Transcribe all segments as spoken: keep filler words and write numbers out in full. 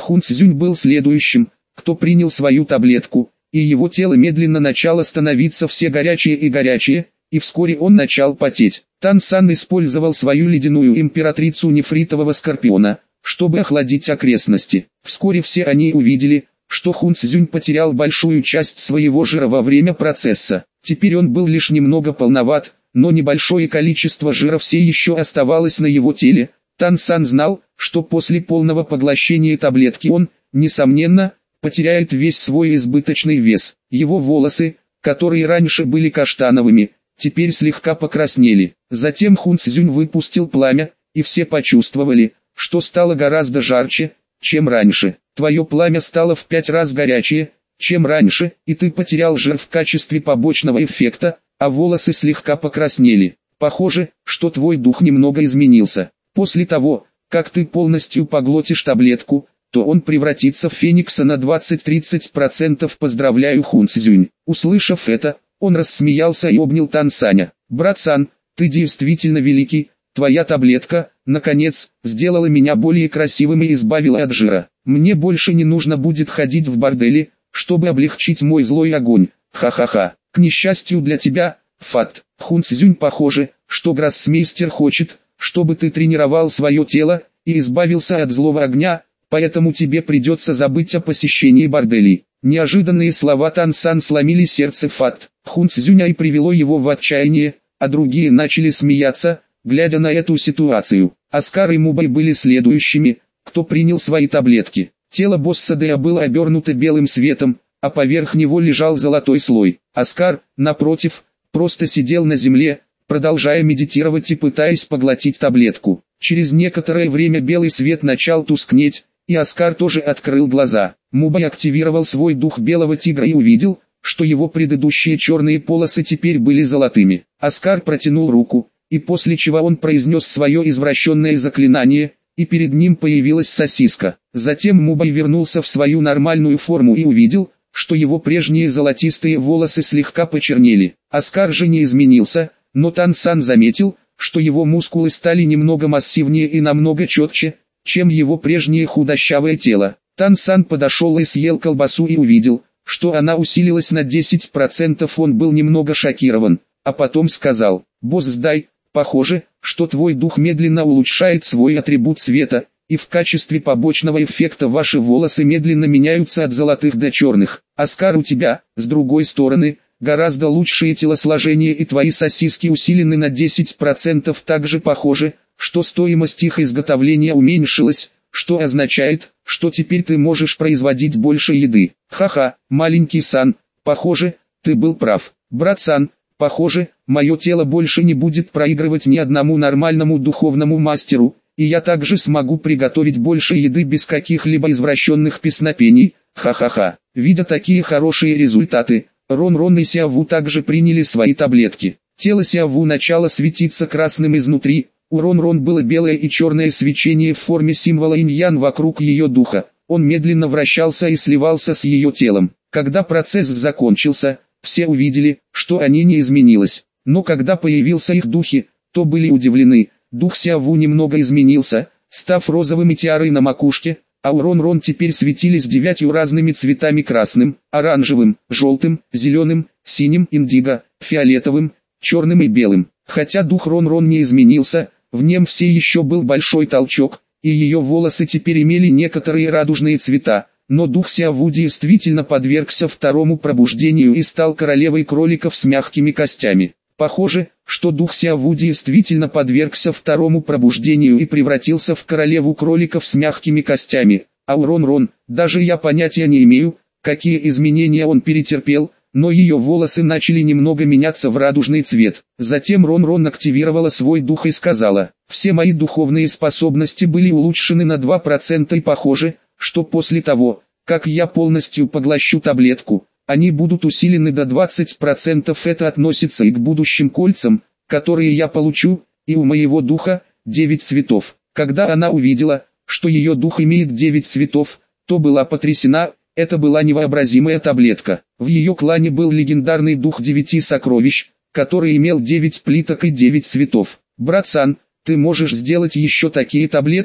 Хун Цзюнь был следующим, кто принял свою таблетку, и его тело медленно начало становиться все горячее и горячее, и вскоре он начал потеть. Тан Сан использовал свою ледяную императрицу нефритового скорпиона, чтобы охладить окрестности. Вскоре все они увидели, что Хун Цзюнь потерял большую часть своего жира во время процесса. Теперь он был лишь немного полноват, но небольшое количество жира все еще оставалось на его теле. Тан Сан знал, что после полного поглощения таблетки он, несомненно, потеряет весь свой избыточный вес. Его волосы, которые раньше были каштановыми, теперь слегка покраснели. Затем Хун Цзюнь выпустил пламя, и все почувствовали, что стало гораздо жарче, чем раньше. Твое пламя стало в пять раз горячее, чем раньше, и ты потерял жир в качестве побочного эффекта, а волосы слегка покраснели. Похоже, что твой дух немного изменился. После того, как ты полностью поглотишь таблетку, то он превратится в феникса на двадцать-тридцать процентов. Поздравляю, Хун Цзюнь. Услышав это, он рассмеялся и обнял Тан Саня. Брат Сан, ты действительно великий, твоя таблетка, наконец, сделала меня более красивым и избавила от жира. Мне больше не нужно будет ходить в борделе, чтобы облегчить мой злой огонь. Ха-ха-ха. К несчастью для тебя, факт. Хун Цзюнь, похоже, что гроссмейстер хочет, чтобы ты тренировал свое тело и избавился от злого огня, поэтому тебе придется забыть о посещении борделей. Неожиданные слова Тан Сан сломили сердце факт. Хун Цзюня и привело его в отчаяние, а другие начали смеяться, глядя на эту ситуацию. Оскар и Мубай были следующими, кто принял свои таблетки. Тело босса Дэя было обернуто белым светом, а поверх него лежал золотой слой. Оскар, напротив, просто сидел на земле, продолжая медитировать и пытаясь поглотить таблетку. Через некоторое время белый свет начал тускнеть, и Оскар тоже открыл глаза. Мубай активировал свой дух белого тигра и увидел, что его предыдущие черные полосы теперь были золотыми. Оскар протянул руку, и после чего он произнес свое извращенное заклинание, и перед ним появилась сосиска. Затем Мубай вернулся в свою нормальную форму и увидел, что его прежние золотистые волосы слегка почернели. Оскар же не изменился, но Тан Сан заметил, что его мускулы стали немного массивнее и намного четче, чем его прежнее худощавое тело. Тан Сан подошел и съел колбасу и увидел, что она усилилась на десять процентов. Он был немного шокирован, а потом сказал: «Босс Дай, похоже, что твой дух медленно улучшает свой атрибут света, и в качестве побочного эффекта ваши волосы медленно меняются от золотых до черных. Оскар, у тебя, с другой стороны, гораздо лучшее телосложение, и твои сосиски усилены на десять процентов. Также похоже, что стоимость их изготовления уменьшилась, что означает, что теперь ты можешь производить больше еды. Ха-ха, маленький Сан, похоже, ты был прав. Брат Сан, похоже, мое тело больше не будет проигрывать ни одному нормальному духовному мастеру, и я также смогу приготовить больше еды без каких-либо извращенных песнопений. Ха-ха-ха». Видя такие хорошие результаты, Рон-Рон и Сяову также приняли свои таблетки. Тело Сяову начало светиться красным изнутри, у Рон-Рон было белое и черное свечение в форме символа инь-ян вокруг ее духа. Он медленно вращался и сливался с ее телом. Когда процесс закончился, все увидели, что они не изменились. Но когда появился их духи, то были удивлены. Дух Сяову немного изменился, став розовым и тиарой на макушке, а у Рон-Рон теперь светились девятью разными цветами: красным, оранжевым, желтым, зеленым, синим, индиго, фиолетовым, черным и белым. Хотя дух Рон-Рон не изменился, в нем все еще был большой толчок, и ее волосы теперь имели некоторые радужные цвета, но дух Сяову действительно подвергся второму пробуждению и стал королевой кроликов с мягкими костями. Похоже, что дух Сяову действительно подвергся второму пробуждению и превратился в королеву кроликов с мягкими костями, а у Рон-Рон, даже я понятия не имею, какие изменения он перетерпел, но ее волосы начали немного меняться в радужный цвет. Затем Рон-Рон активировала свой дух и сказала: «Все мои духовные способности были улучшены на два процента, и похоже, что после того, как я полностью поглощу таблетку, они будут усилены до двадцати процентов. Это относится и к будущим кольцам, которые я получу, и у моего духа девять цветов». Когда она увидела, что ее дух имеет девять цветов, то была потрясена. Это была невообразимая таблетка. В ее клане был легендарный дух девяти сокровищ, который имел девять плиток и девять цветов. «Брат Сан, ты можешь сделать еще такие таблетки?»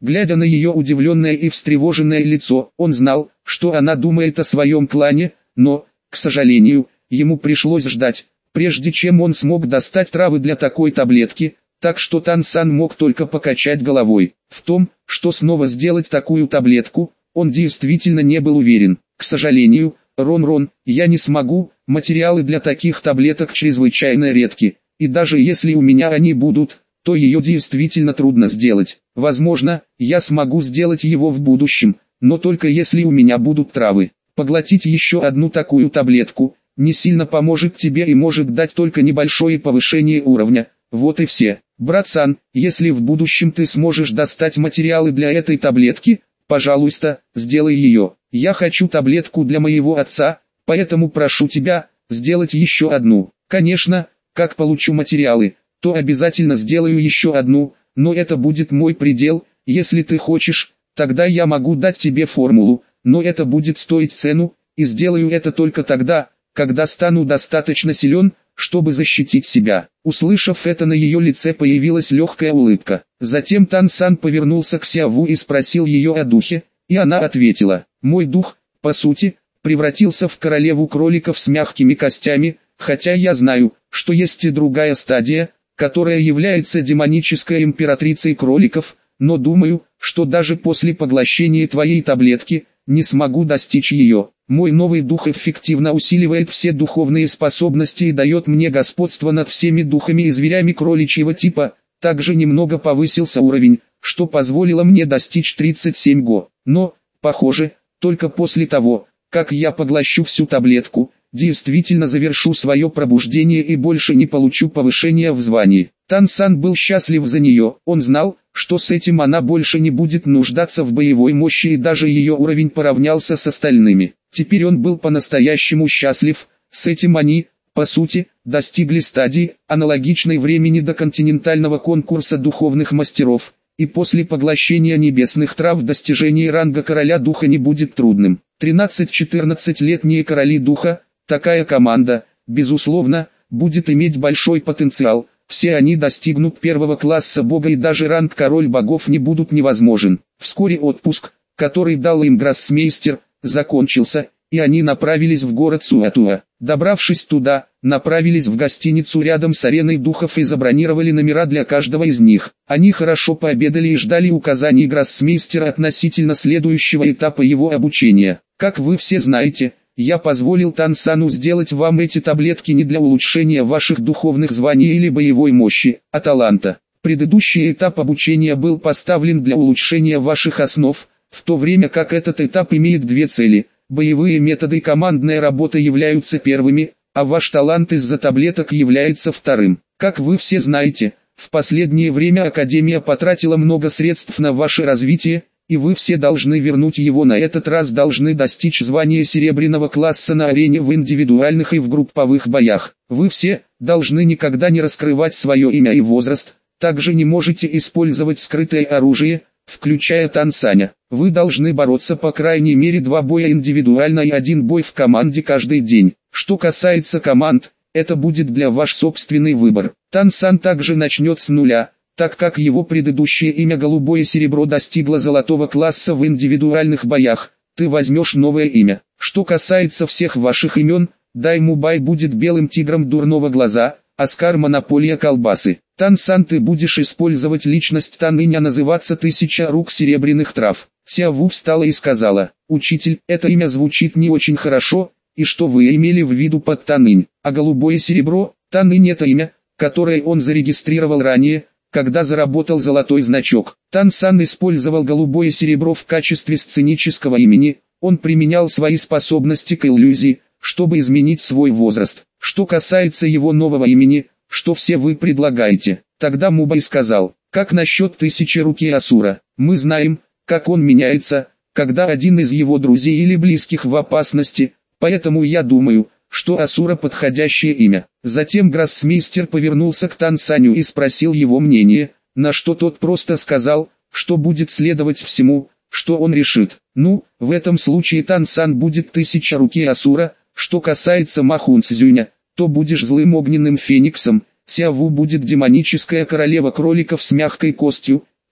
Глядя на ее удивленное и встревоженное лицо, он знал, что она думает о своем клане, но, к сожалению, ему пришлось ждать, прежде чем он смог достать травы для такой таблетки, так что Тан-сан мог только покачать головой. В том, что снова сделать такую таблетку, он действительно не был уверен. К сожалению, Рон-Рон, я не смогу, материалы для таких таблеток чрезвычайно редки, и даже если у меня они будут, то ее действительно трудно сделать. Возможно, я смогу сделать его в будущем, но только если у меня будут травы. Поглотить еще одну такую таблетку не сильно поможет тебе и может дать только небольшое повышение уровня. Вот и все. Брат-сан, если в будущем ты сможешь достать материалы для этой таблетки, пожалуйста, сделай ее. Я хочу таблетку для моего отца, поэтому прошу тебя, сделать еще одну. Конечно, как получу материалы, то обязательно сделаю еще одну, но это будет мой предел. Если ты хочешь, тогда я могу дать тебе формулу, но это будет стоить цену, и сделаю это только тогда, когда стану достаточно силен, чтобы защитить себя. Услышав это, на ее лице появилась легкая улыбка. Затем Тан-сан повернулся к Сяву и спросил ее о духе, и она ответила: «Мой дух, по сути, превратился в королеву кроликов с мягкими костями, хотя я знаю, что есть и другая стадия, которая является демонической императрицей кроликов, но думаю, что даже после поглощения твоей таблетки, не смогу достичь ее. Мой новый дух эффективно усиливает все духовные способности и дает мне господство над всеми духами и зверями кроличьего типа, также немного повысился уровень, что позволило мне достичь тридцать семь го. Но, похоже, только после того, как я поглощу всю таблетку, действительно завершу свое пробуждение и больше не получу повышения в звании». Тан-сан был счастлив за нее, он знал, что с этим она больше не будет нуждаться в боевой мощи и даже ее уровень поравнялся с остальными. Теперь он был по-настоящему счастлив, с этим они, по сути, достигли стадии, аналогичной времени до континентального конкурса духовных мастеров, и после поглощения небесных трав достижение ранга короля духа не будет трудным. тринадцать-четырнадцатилетние короли духа, такая команда, безусловно, будет иметь большой потенциал. Все они достигнут первого класса бога и даже ранг король богов не будут невозможен. Вскоре отпуск, который дал им гроссмейстер, закончился, и они направились в город Суатуа. Добравшись туда, направились в гостиницу рядом с ареной духов и забронировали номера для каждого из них. Они хорошо пообедали и ждали указаний гроссмейстера относительно следующего этапа его обучения. Как вы все знаете, я позволил Тан-сану сделать вам эти таблетки не для улучшения ваших духовных званий или боевой мощи, а таланта. Предыдущий этап обучения был поставлен для улучшения ваших основ, в то время как этот этап имеет две цели. Боевые методы и командная работа являются первыми, а ваш талант из-за таблеток является вторым. Как вы все знаете, в последнее время Академия потратила много средств на ваше развитие, и вы все должны вернуть его. На этот раз должны достичь звания серебряного класса на арене в индивидуальных и в групповых боях. Вы все должны никогда не раскрывать свое имя и возраст, также не можете использовать скрытое оружие, включая Тан-саня. Вы должны бороться по крайней мере два боя индивидуально и один бой в команде каждый день. Что касается команд, это будет для ваш собственный выбор. Тан-сан также начнет с нуля, так как его предыдущее имя Голубое Серебро достигло золотого класса в индивидуальных боях. Ты возьмешь новое имя. Что касается всех ваших имен, Даймубай будет Белым Тигром Дурного Глаза, Оскар Монополия Колбасы. Тан-сан, ты будешь использовать личность Тан-инь, а называться Тысяча Рук Серебряных Трав. Сяву встала и сказала: «Учитель, это имя звучит не очень хорошо, и что вы имели в виду под Тан-инь? А Голубое Серебро? Тан-инь — это имя, которое он зарегистрировал ранее, когда заработал золотой значок». Тан-сан использовал Голубое Серебро в качестве сценического имени, он применял свои способности к иллюзии, чтобы изменить свой возраст. Что касается его нового имени, что все вы предлагаете? Тогда Мубай сказал: «Как насчет Тысячи Руки Асура? Мы знаем, как он меняется, когда один из его друзей или близких в опасности, поэтому я думаю, что Асура подходящее имя». Затем гроссмейстер повернулся к Тан-саню и спросил его мнение, на что тот просто сказал, что будет следовать всему, что он решит. Ну, в этом случае Тан-сан будет Тысяча Руки Асура. Что касается Махун Цзюня, то будешь злым огненным фениксом, Сяву будет демоническая королева кроликов с мягкой костью,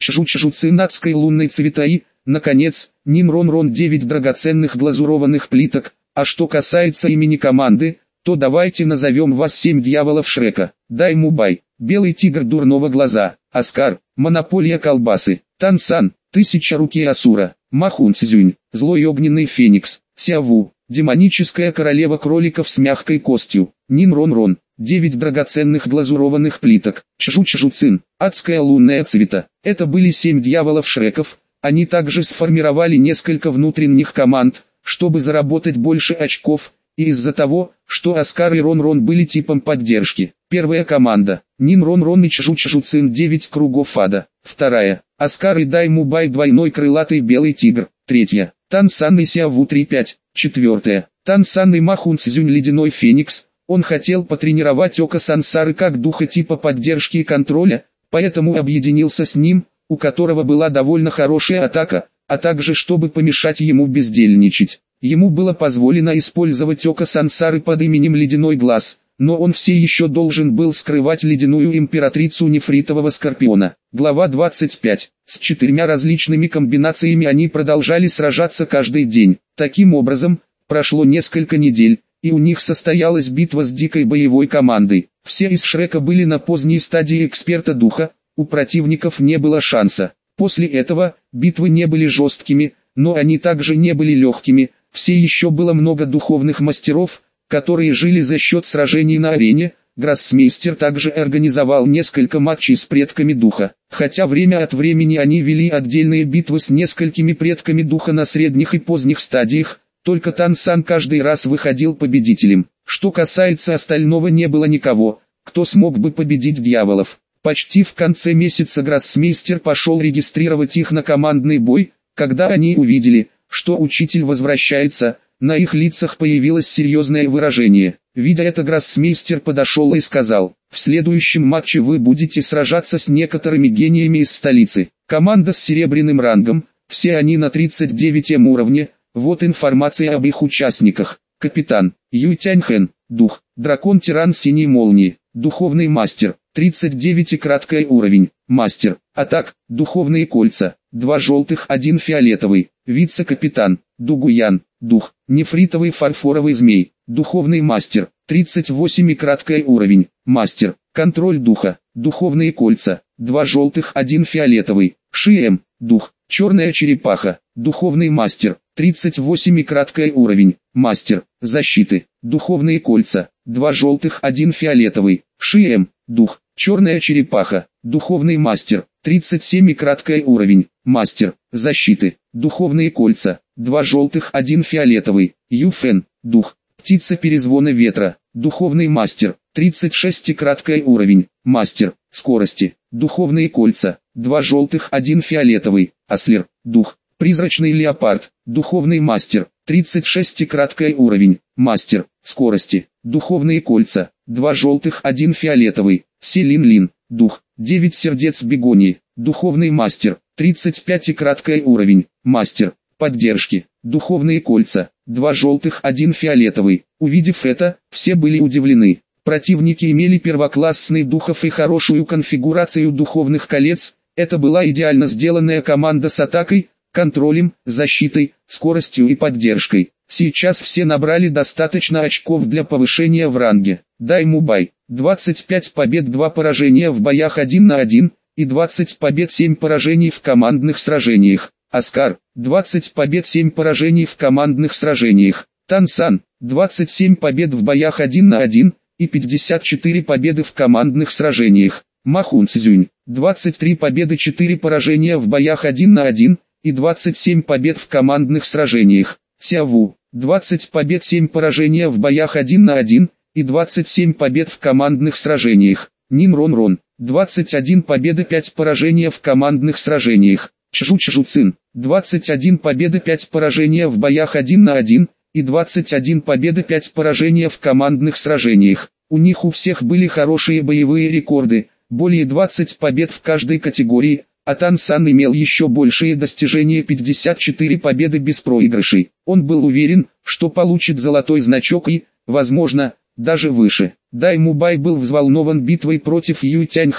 Чжу-Чжу-Цин адской лунной цветаи, наконец, Нин-Рон-Рон девять драгоценных глазурованных плиток. А что касается имени команды, то давайте назовем вас семь дьяволов Шрека. Дай-Мубай, Белый тигр дурного глаза, Оскар, Монополия колбасы, Тан-Сан, Тысяча руки Асура, Махун-Цзюнь, Злой огненный феникс, Сяву, Демоническая королева кроликов с мягкой костью, Нин-Рон-Рон, девять драгоценных глазурованных плиток, Чжу-Чжу-Цин, адская лунная цвета. Это были семь дьяволов Шреков. Они также сформировали несколько внутренних команд, чтобы заработать больше очков, и из-за того, что Оскар и Рон-Рон были типом поддержки. Первая команда – Нин-Рон-Рон и Чжу-Чжу-Цин девять кругов ада. Вторая – Оскар и Дай-Мубай двойной крылатый белый тигр. Третья – Тан-Сан и Сяву три пять. Четвертая – Тан-Сан и Махун-Цзюнь ледяной феникс. Он хотел потренировать око Сансары как духа типа поддержки и контроля, поэтому объединился с ним, у которого была довольно хорошая атака, а также чтобы помешать ему бездельничать. Ему было позволено использовать око Сансары под именем Ледяной Глаз, но он все еще должен был скрывать ледяную императрицу нефритового скорпиона. Глава двадцать пять. С четырьмя различными комбинациями они продолжали сражаться каждый день. Таким образом, прошло несколько недель, и у них состоялась битва с дикой боевой командой. Все из Шрека были на поздней стадии эксперта духа, у противников не было шанса. После этого, битвы не были жесткими, но они также не были легкими. Все еще было много духовных мастеров, которые жили за счет сражений на арене. Гроссмейстер также организовал несколько матчей с предками духа. Хотя время от времени они вели отдельные битвы с несколькими предками духа на средних и поздних стадиях, только Тан-Сан каждый раз выходил победителем. Что касается остального, не было никого, кто смог бы победить дьяволов. Почти в конце месяца гроссмейстер пошел регистрировать их на командный бой. Когда они увидели, что учитель возвращается, на их лицах появилось серьезное выражение. Видя это, гроссмейстер подошел и сказал: «В следующем матче вы будете сражаться с некоторыми гениями из столицы. Команда с серебряным рангом, все они на тридцать девятом уровне, вот информация об их участниках. Капитан, Юй Тяньхэн, дух, дракон-тиран синей молнии, духовный мастер, тридцать девять и краткий уровень, мастер, атак, духовные кольца, два желтых, один фиолетовый, вице-капитан, Дугуян, дух, нефритовый фарфоровый змей, духовный мастер, тридцать восемь и краткий уровень, мастер, контроль духа, духовные кольца, два желтых, один фиолетовый, Шиэм, дух, черная черепаха, духовный мастер, тридцать восемь и краткий уровень, мастер, защиты, духовные кольца, два желтых, один фиолетовый, Шиэм, дух, черная черепаха, духовный мастер, тридцать семь и краткий уровень, мастер, защиты, духовные кольца, два желтых, один фиолетовый, Юфен, дух, птица перезвона ветра, духовный мастер, тридцать шесть и краткий уровень, мастер, скорости, духовные кольца, два желтых, один фиолетовый, Аслер, дух, призрачный леопард, духовный мастер, тридцать шесть и краткий уровень, мастер, скорости, духовные кольца, два желтых, один фиолетовый, Селин-Лин, дух, девять сердец бегонии, духовный мастер, тридцать пять и краткий уровень, мастер, поддержки, духовные кольца, два желтых, один фиолетовый. Увидев это, все были удивлены. Противники имели первоклассный духов и хорошую конфигурацию духовных колец. Это была идеально сделанная команда с атакой, контролем, защитой, скоростью и поддержкой. Сейчас все набрали достаточно очков для повышения в ранге. Дай-Мубай, двадцать пять побед, два поражения в боях один на один, и двадцать побед, семь поражений в командных сражениях. Оскар, двадцать побед, семь поражений в командных сражениях. Тан-Сан, двадцать семь побед в боях один на один, и пятьдесят четыре победы в командных сражениях. Махун-Цзюнь, двадцать три победы, четыре поражения в боях один на один, и двадцать семь побед в командных сражениях. Сяву, двадцать побед, семь поражения в боях один на один, и двадцать семь побед в командных сражениях. Нин-Рон-Рон, двадцать один победы, пять поражения в командных сражениях. Чжу-Чжу-Цин, двадцать один победы, пять поражения в боях один на один, и двадцать один победы, пять поражения в командных сражениях. У них у всех были хорошие боевые рекорды, более двадцати побед в каждой категории, а Тан-Сан имел еще большие достижения, пятьдесят четыре победы без проигрышей. Он был уверен, что получит золотой значок и, возможно, даже выше. Дай-Мубай был взволнован битвой против Юй Тяньхэн,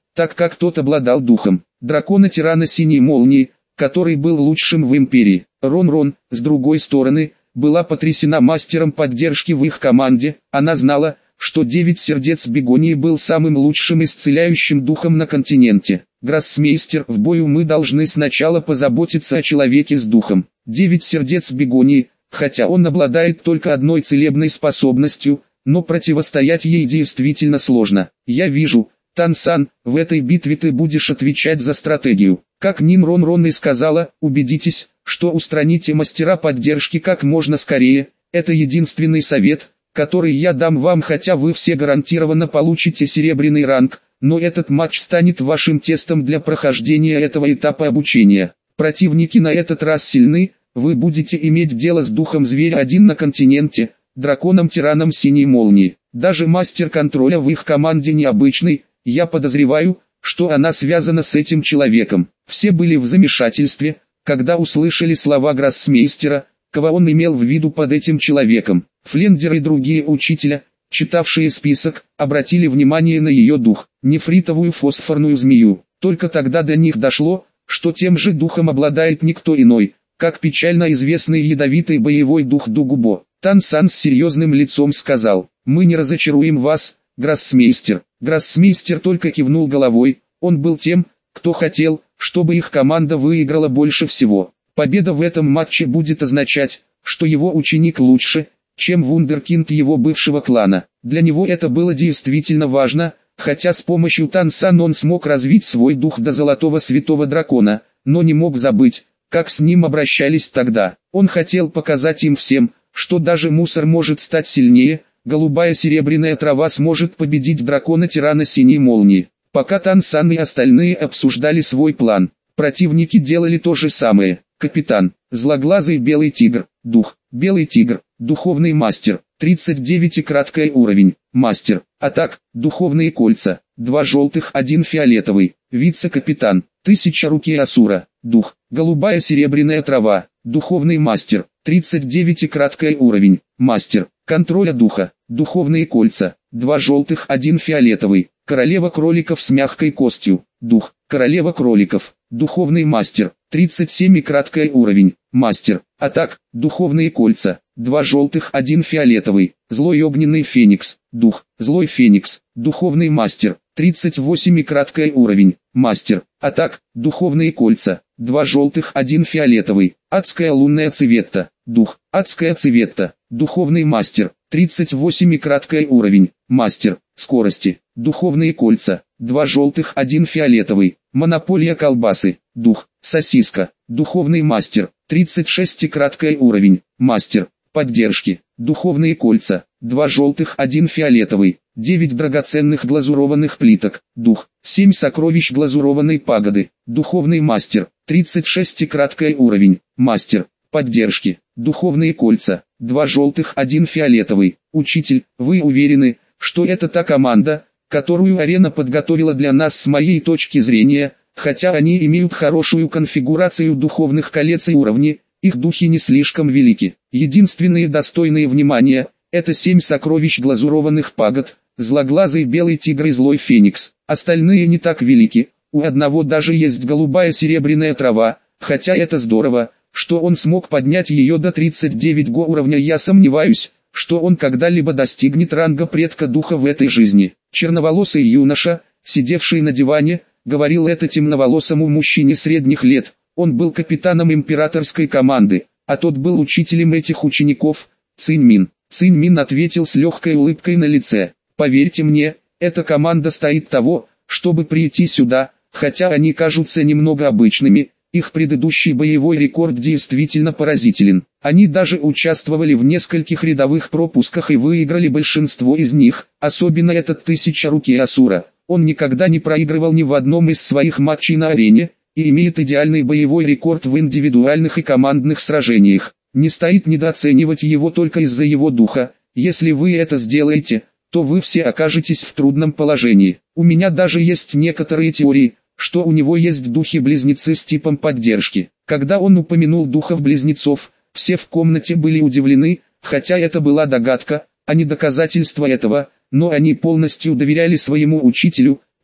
так как тот обладал духом дракона-тирана Синей Молнии, который был лучшим в Империи. Рон-Рон, с другой стороны, была потрясена мастером поддержки в их команде. Она знала, что Девять Сердец Бегонии был самым лучшим исцеляющим духом на континенте. Гроссмейстер, в бою мы должны сначала позаботиться о человеке с духом Девять Сердец Бегонии, хотя он обладает только одной целебной способностью, но противостоять ей действительно сложно. Я вижу, Тан-сан, в этой битве ты будешь отвечать за стратегию. Как Нин Рон-Рон и сказала, убедитесь, что устраните мастера поддержки как можно скорее. Это единственный совет, который я дам вам, хотя вы все гарантированно получите серебряный ранг, но этот матч станет вашим тестом для прохождения этого этапа обучения. Противники на этот раз сильны, вы будете иметь дело с духом зверя один на континенте, драконом-тираном Синей Молнии. Даже мастер контроля в их команде необычный, я подозреваю, что она связана с этим человеком. Все были в замешательстве, когда услышали слова гроссмейстера, кого он имел в виду под этим человеком. Флендер и другие учителя, читавшие список, обратили внимание на ее дух, нефритовую фосфорную змею. Только тогда до них дошло, что тем же духом обладает никто иной, как печально известный ядовитый боевой дух Дугубо. Тан-сан с серьезным лицом сказал: «Мы не разочаруем вас, гроссмейстер». Гроссмейстер только кивнул головой, он был тем, кто хотел, чтобы их команда выиграла больше всего. Победа в этом матче будет означать, что его ученик лучше, чем вундеркинд его бывшего клана. Для него это было действительно важно, хотя с помощью Тан-сан он смог развить свой дух до Золотого Святого Дракона, но не мог забыть, как с ним обращались тогда. Он хотел показать им всем, что даже мусор может стать сильнее, голубая серебряная трава сможет победить дракона-тирана Синей Молнии. Пока Тан-сан и остальные обсуждали свой план, противники делали то же самое. Капитан, злоглазый белый тигр, дух, белый тигр, духовный мастер, тридцать девять и краткий уровень, мастер, атак, духовные кольца, два желтых, один фиолетовый, вице-капитан, тысяча руки Асура, дух, голубая серебряная трава, духовный мастер, тридцать девять и краткий уровень, мастер, контроля духа, духовные кольца, два желтых, один фиолетовый, королева кроликов с мягкой костью, дух, королева кроликов, духовный мастер, тридцать семь и краткий уровень, мастер, атак, духовные кольца, два желтых, один фиолетовый, злой огненный феникс, дух, злой феникс, духовный мастер, тридцать восемь и краткий уровень, мастер, атак, духовные кольца, два желтых, один фиолетовый, адская лунная цветта, дух, адская цветта, духовный мастер, тридцать восемь и краткий уровень, мастер, скорости, духовные кольца, два желтых, один фиолетовый, монополия колбасы, дух, сосиска, духовный мастер, тридцать шесть и краткий уровень, мастер, поддержки, духовные кольца, два желтых, один фиолетовый, девять драгоценных глазурованных плиток, дух, семь сокровищ глазурованной пагоды, духовный мастер, тридцать шесть и краткий уровень, мастер, поддержки, духовные кольца, два желтых, один фиолетовый. Учитель, вы уверены, что это та команда, которую арена подготовила для нас? С моей точки зрения, хотя они имеют хорошую конфигурацию духовных колец и уровни, их духи не слишком велики. Единственные достойные внимания – это семь сокровищ глазурованных пагод, злоглазый белый тигр и злой феникс. Остальные не так велики, у одного даже есть голубая серебряная трава, хотя это здорово, что он смог поднять ее до тридцать девять го уровня. Я сомневаюсь, что он когда-либо достигнет ранга предка духа в этой жизни. Черноволосый юноша, сидевший на диване, говорил это темноволосому мужчине средних лет. Он был капитаном императорской команды, а тот был учителем этих учеников, Цинь-Мин. Цинь-Мин ответил с легкой улыбкой на лице: «Поверьте мне, эта команда стоит того, чтобы прийти сюда, хотя они кажутся немного обычными. Их предыдущий боевой рекорд действительно поразителен. Они даже участвовали в нескольких рядовых пропусках и выиграли большинство из них, особенно этот тысяча руки Асура. Он никогда не проигрывал ни в одном из своих матчей на арене, и имеет идеальный боевой рекорд в индивидуальных и командных сражениях. Не стоит недооценивать его только из-за его духа. Если вы это сделаете, то вы все окажетесь в трудном положении. У меня даже есть некоторые теории, что у него есть духи-близнецы с типом поддержки». Когда он упомянул духов-близнецов, все в комнате были удивлены, хотя это была догадка, а не доказательство этого, но они полностью доверяли своему учителю,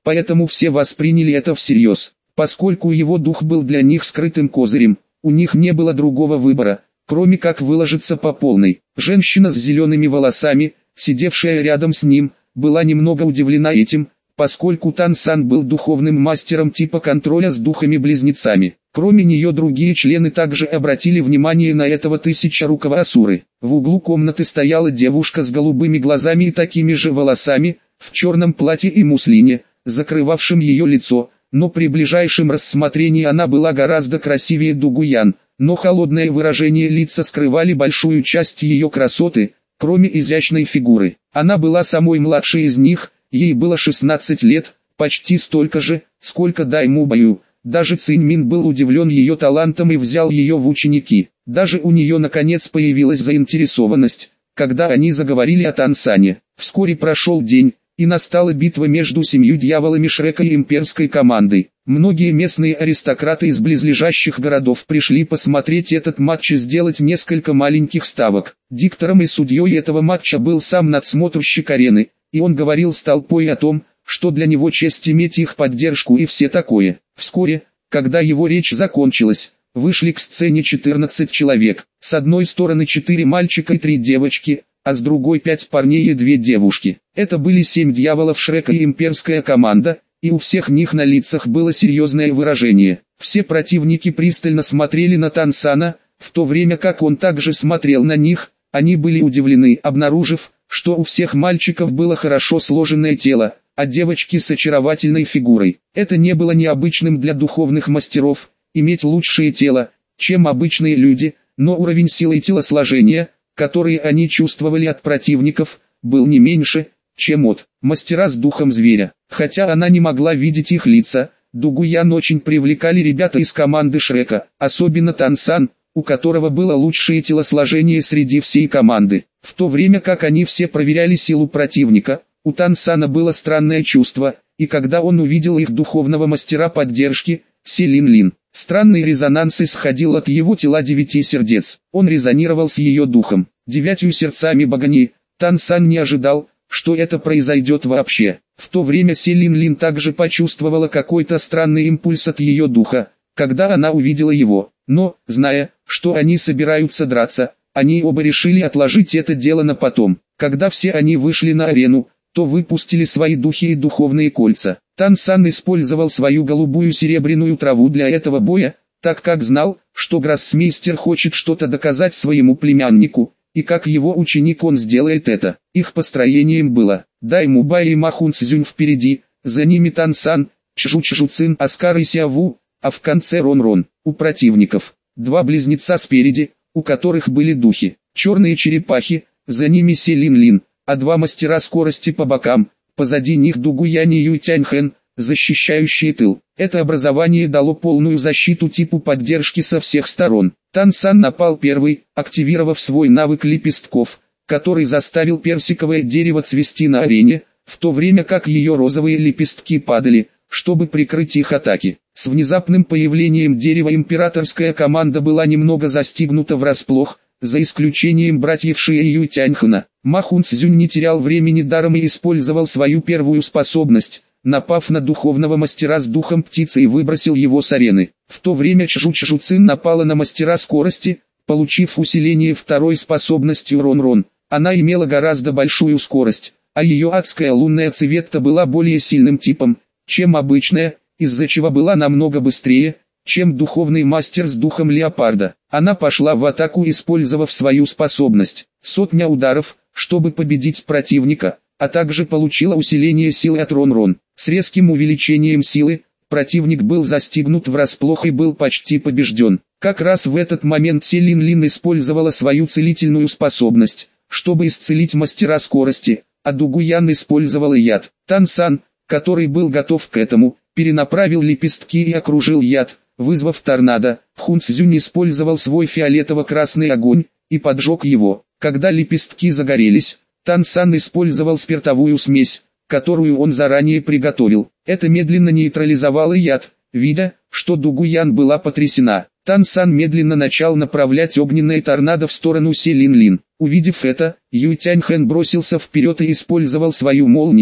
поэтому все восприняли это всерьез. Поскольку его дух был для них скрытым козырем, у них не было другого выбора, кроме как выложиться по полной. Женщина с зелеными волосами, сидевшая рядом с ним, была немного удивлена этим, поскольку Тан-сан был духовным мастером типа контроля с духами-близнецами. Кроме нее другие члены также обратили внимание на этого тысячерукого асуры. В углу комнаты стояла девушка с голубыми глазами и такими же волосами, в черном платье и муслине, закрывавшем ее лицо, но при ближайшем рассмотрении она была гораздо красивее Дугуян, но холодное выражение лица скрывали большую часть ее красоты, кроме изящной фигуры. Она была самой младшей из них, ей было шестнадцать лет, почти столько же, сколько Дайму Баю. Даже Циньмин был удивлен ее талантом и взял ее в ученики. Даже у нее наконец появилась заинтересованность, когда они заговорили о Тансане. Вскоре прошел день, и настала битва между семью дьяволами Шрека и имперской командой. Многие местные аристократы из близлежащих городов пришли посмотреть этот матч и сделать несколько маленьких ставок. Диктором и судьей этого матча был сам надсмотрщик арены, и он говорил с толпой о том, что для него честь иметь их поддержку и все такое. Вскоре, когда его речь закончилась, вышли к сцене четырнадцать человек. С одной стороны четыре мальчика и три девочки, а с другой пять парней и две девушки. Это были семь дьяволов Шрека и имперская команда, и у всех них на лицах было серьезное выражение. Все противники пристально смотрели на Тансана, в то время как он также смотрел на них. Они были удивлены, обнаружив, что у всех мальчиков было хорошо сложенное тело, а девочки с очаровательной фигурой. Это не было необычным для духовных мастеров, иметь лучшее тело, чем обычные люди, но уровень силы и телосложения, которые они чувствовали от противников, был не меньше, чем от мастера с духом зверя. Хотя она не могла видеть их лица, Дугуян очень привлекали ребята из команды Шрека, особенно Тансан, у которого было лучшее телосложение среди всей команды. В то время как они все проверяли силу противника, у Тансана было странное чувство, и когда он увидел их духовного мастера поддержки, Селин Лин, странный резонанс исходил от его тела девяти сердец. Он резонировал с ее духом, девятью сердцами богини. Тансан не ожидал, что это произойдет вообще. В то время Селин Лин также почувствовала какой-то странный импульс от ее духа, когда она увидела его. Но, зная, что они собираются драться, они оба решили отложить это дело на потом. Когда все они вышли на арену, то выпустили свои духи и духовные кольца. Тансан использовал свою голубую серебряную траву для этого боя, так как знал, что гроссмейстер хочет что-то доказать своему племяннику, и как его ученик он сделает это. Их построением было Дайму Бай и Махун Цзюнь впереди, за ними Тансан, Чжу Чжу Цин, Аскар и Сяву, а в конце Рон Рон. У противников два близнеца спереди, у которых были духи, черные черепахи, за ними Селин Лин, а два мастера скорости по бокам, позади них Дугуянь и Юй Тяньхэн, защищающие тыл. Это образование дало полную защиту типу поддержки со всех сторон. Тансан напал первый, активировав свой навык лепестков, который заставил персиковое дерево цвести на арене, в то время как ее розовые лепестки падали, чтобы прикрыть их атаки. С внезапным появлением дерева императорская команда была немного застигнута врасплох, за исключением братьев Ши и Юй Тяньхэна. Махун Цзюнь не терял времени даром и использовал свою первую способность, напав на духовного мастера с духом птицы и выбросил его с арены. В то время Чжу Чжу Цин напала на мастера скорости, получив усиление второй способностью Рон Рон. Она имела гораздо большую скорость, а ее адская лунная цветта была более сильным типом, чем обычная, из-за чего была намного быстрее, чем духовный мастер с духом леопарда. Она пошла в атаку, использовав свою способность сотня ударов, чтобы победить противника, а также получила усиление силы от Рон Рон. С резким увеличением силы, противник был застигнут врасплох и был почти побежден. Как раз в этот момент Селин Лин использовала свою целительную способность, чтобы исцелить мастера скорости, а Дугуян использовала яд. Тансан, который был готов к этому, перенаправил лепестки и окружил яд, вызвав торнадо. Хун Цзюнь использовал свой фиолетово-красный огонь и поджег его. Когда лепестки загорелись, Тансан использовал спиртовую смесь, которую он заранее приготовил. Это медленно нейтрализовало яд. Видя, что Дугуян была потрясена, Тансан медленно начал направлять огненное торнадо в сторону Селин Лин. Увидев это, Юй Тяньхэн бросился вперед и использовал свою молнию,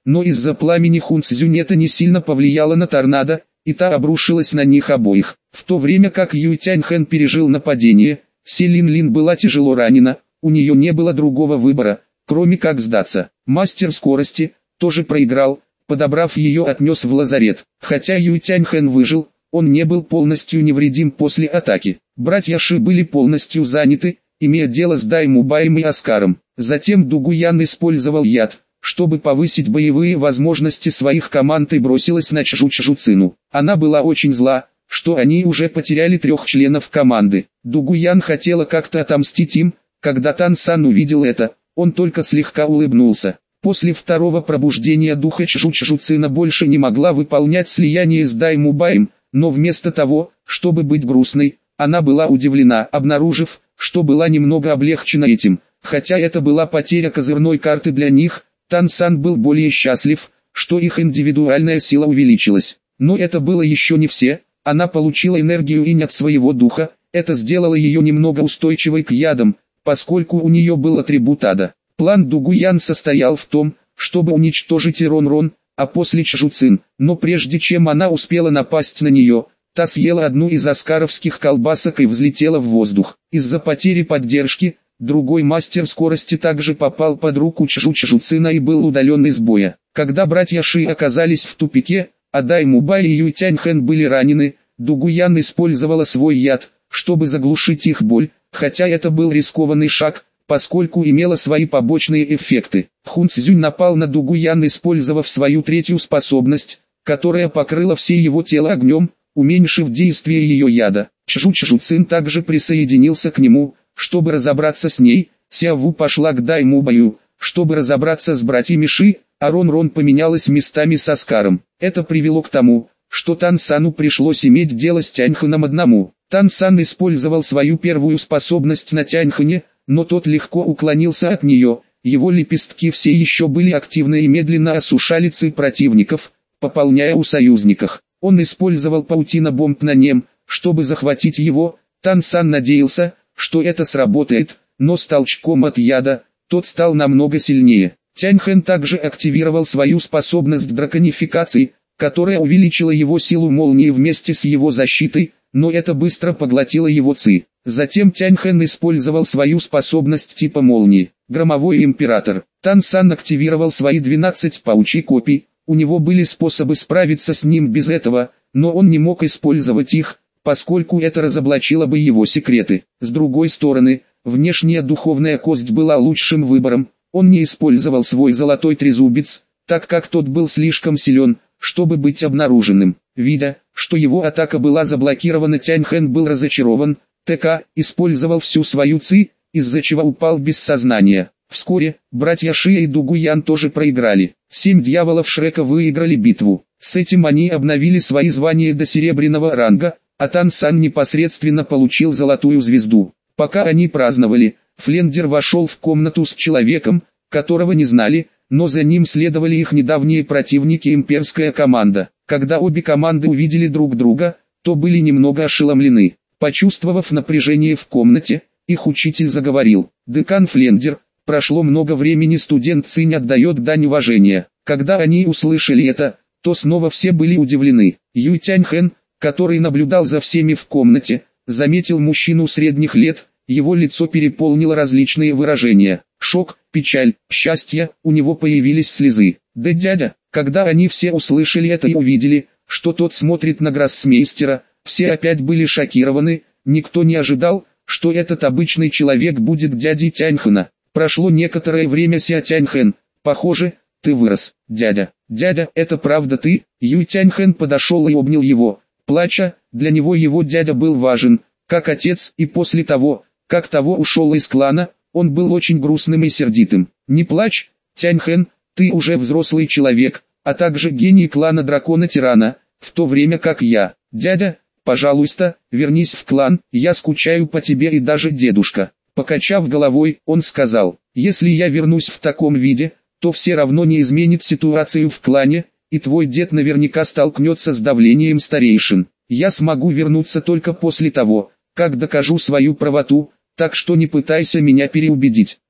но из-за пламени Хунцзюнь это не сильно повлияло на торнадо, и та обрушилась на них обоих. В то время как Юй Тяньхэн пережил нападение, Се Лин Лин была тяжело ранена, у нее не было другого выбора, кроме как сдаться. Мастер скорости тоже проиграл, подобрав ее отнес в лазарет. Хотя Юй Тяньхэн выжил, он не был полностью невредим после атаки. Братья Ши были полностью заняты, имея дело с Дай Мубаем и Оскаром. Затем Дугуян использовал яд, чтобы повысить боевые возможности своих команд, и бросилась на Чжу Чжуцину. Она была очень зла, что они уже потеряли трех членов команды. Дугуян хотела как-то отомстить им, когда Тан Сан увидел это, он только слегка улыбнулся. После второго пробуждения духа Чжу Чжуцина больше не могла выполнять слияние с Дай Мубаем, но вместо того, чтобы быть грустной, она была удивлена, обнаружив, что была немного облегчена этим. Хотя это была потеря козырной карты для них, Тан Сан был более счастлив, что их индивидуальная сила увеличилась. Но это было еще не все, она получила энергию инь от своего духа, это сделало ее немного устойчивой к ядам, поскольку у нее был атрибут ада. План Дугуян состоял в том, чтобы уничтожить Рон-Рон, а после Чжуцин, но прежде чем она успела напасть на нее, та съела одну из оскаровских колбасок и взлетела в воздух. Из-за потери поддержки, другой мастер скорости также попал под руку Чжу Чжуцина и был удален из боя. Когда братья Ши оказались в тупике, а Дай Мубай и Юй Тяньхэн были ранены, Дугуян использовала свой яд, чтобы заглушить их боль, хотя это был рискованный шаг, поскольку имела свои побочные эффекты. Хунцзюнь напал на Дугуян, использовав свою третью способность, которая покрыла все его тело огнем, уменьшив действие ее яда. Чжу Чжуцин также присоединился к нему, чтобы разобраться с ней. Сяову пошла к Дай Мубаю, чтобы разобраться с братьями Ши, а Рон-Рон поменялась местами с Оскаром. Это привело к тому, что Тан Сану пришлось иметь дело с Тяньхэном одному. Тан Сан использовал свою первую способность на Тяньхэне, но тот легко уклонился от нее. Его лепестки все еще были активны и медленно осушали ци противников, пополняя у союзников. Он использовал паутина-бомб на нем, чтобы захватить его. Тан Сан надеялся, что это сработает, но с толчком от яда, тот стал намного сильнее. Тяньхэн также активировал свою способность драконификации, которая увеличила его силу молнии вместе с его защитой, но это быстро поглотило его ци. Затем Тяньхэн использовал свою способность типа молнии. Громовой император. Тан Сан активировал свои двенадцать паучьих копий, у него были способы справиться с ним без этого, но он не мог использовать их, поскольку это разоблачило бы его секреты. С другой стороны, внешняя духовная кость была лучшим выбором, он не использовал свой золотой трезубец, так как тот был слишком силен, чтобы быть обнаруженным. Видя, что его атака была заблокирована, Тяньхэн был разочарован. ТК использовал всю свою ци, из-за чего упал без сознания. Вскоре, братья Ши и Дугуян тоже проиграли. Семь дьяволов Шрека выиграли битву. С этим они обновили свои звания до серебряного ранга, а Тан Сан непосредственно получил золотую звезду. Пока они праздновали, Флендер вошел в комнату с человеком, которого не знали, но за ним следовали их недавние противники, имперская команда. Когда обе команды увидели друг друга, то были немного ошеломлены. Почувствовав напряжение в комнате, их учитель заговорил. «Декан Флендер, прошло много времени, студент Цинь отдает дань уважения». Когда они услышали это, то снова все были удивлены. Юй Тяньхэн, который наблюдал за всеми в комнате, заметил мужчину средних лет, его лицо переполнило различные выражения. Шок, печаль, счастье, у него появились слезы. «Да дядя!» Когда они все услышали это и увидели, что тот смотрит на гроссмейстера, все опять были шокированы, никто не ожидал, что этот обычный человек будет дядей Тяньхэна. Прошло некоторое время. Ся Тяньхэн, похоже, ты вырос, дядя. Дядя, это правда ты? Юй Тяньхэн подошел и обнял его, плача, для него его дядя был важен, как отец, и после того, как того ушел из клана, он был очень грустным и сердитым. Не плачь, Тяньхэн, ты уже взрослый человек, а также гений клана Дракона-Тирана, в то время как я. Дядя, пожалуйста, вернись в клан, я скучаю по тебе. И даже дедушка. Покачав головой, он сказал, если я вернусь в таком виде, то все равно не изменит ситуацию в клане, и твой дед наверняка столкнется с давлением старейшин. Я смогу вернуться только после того, как докажу свою правоту, так что не пытайся меня переубедить.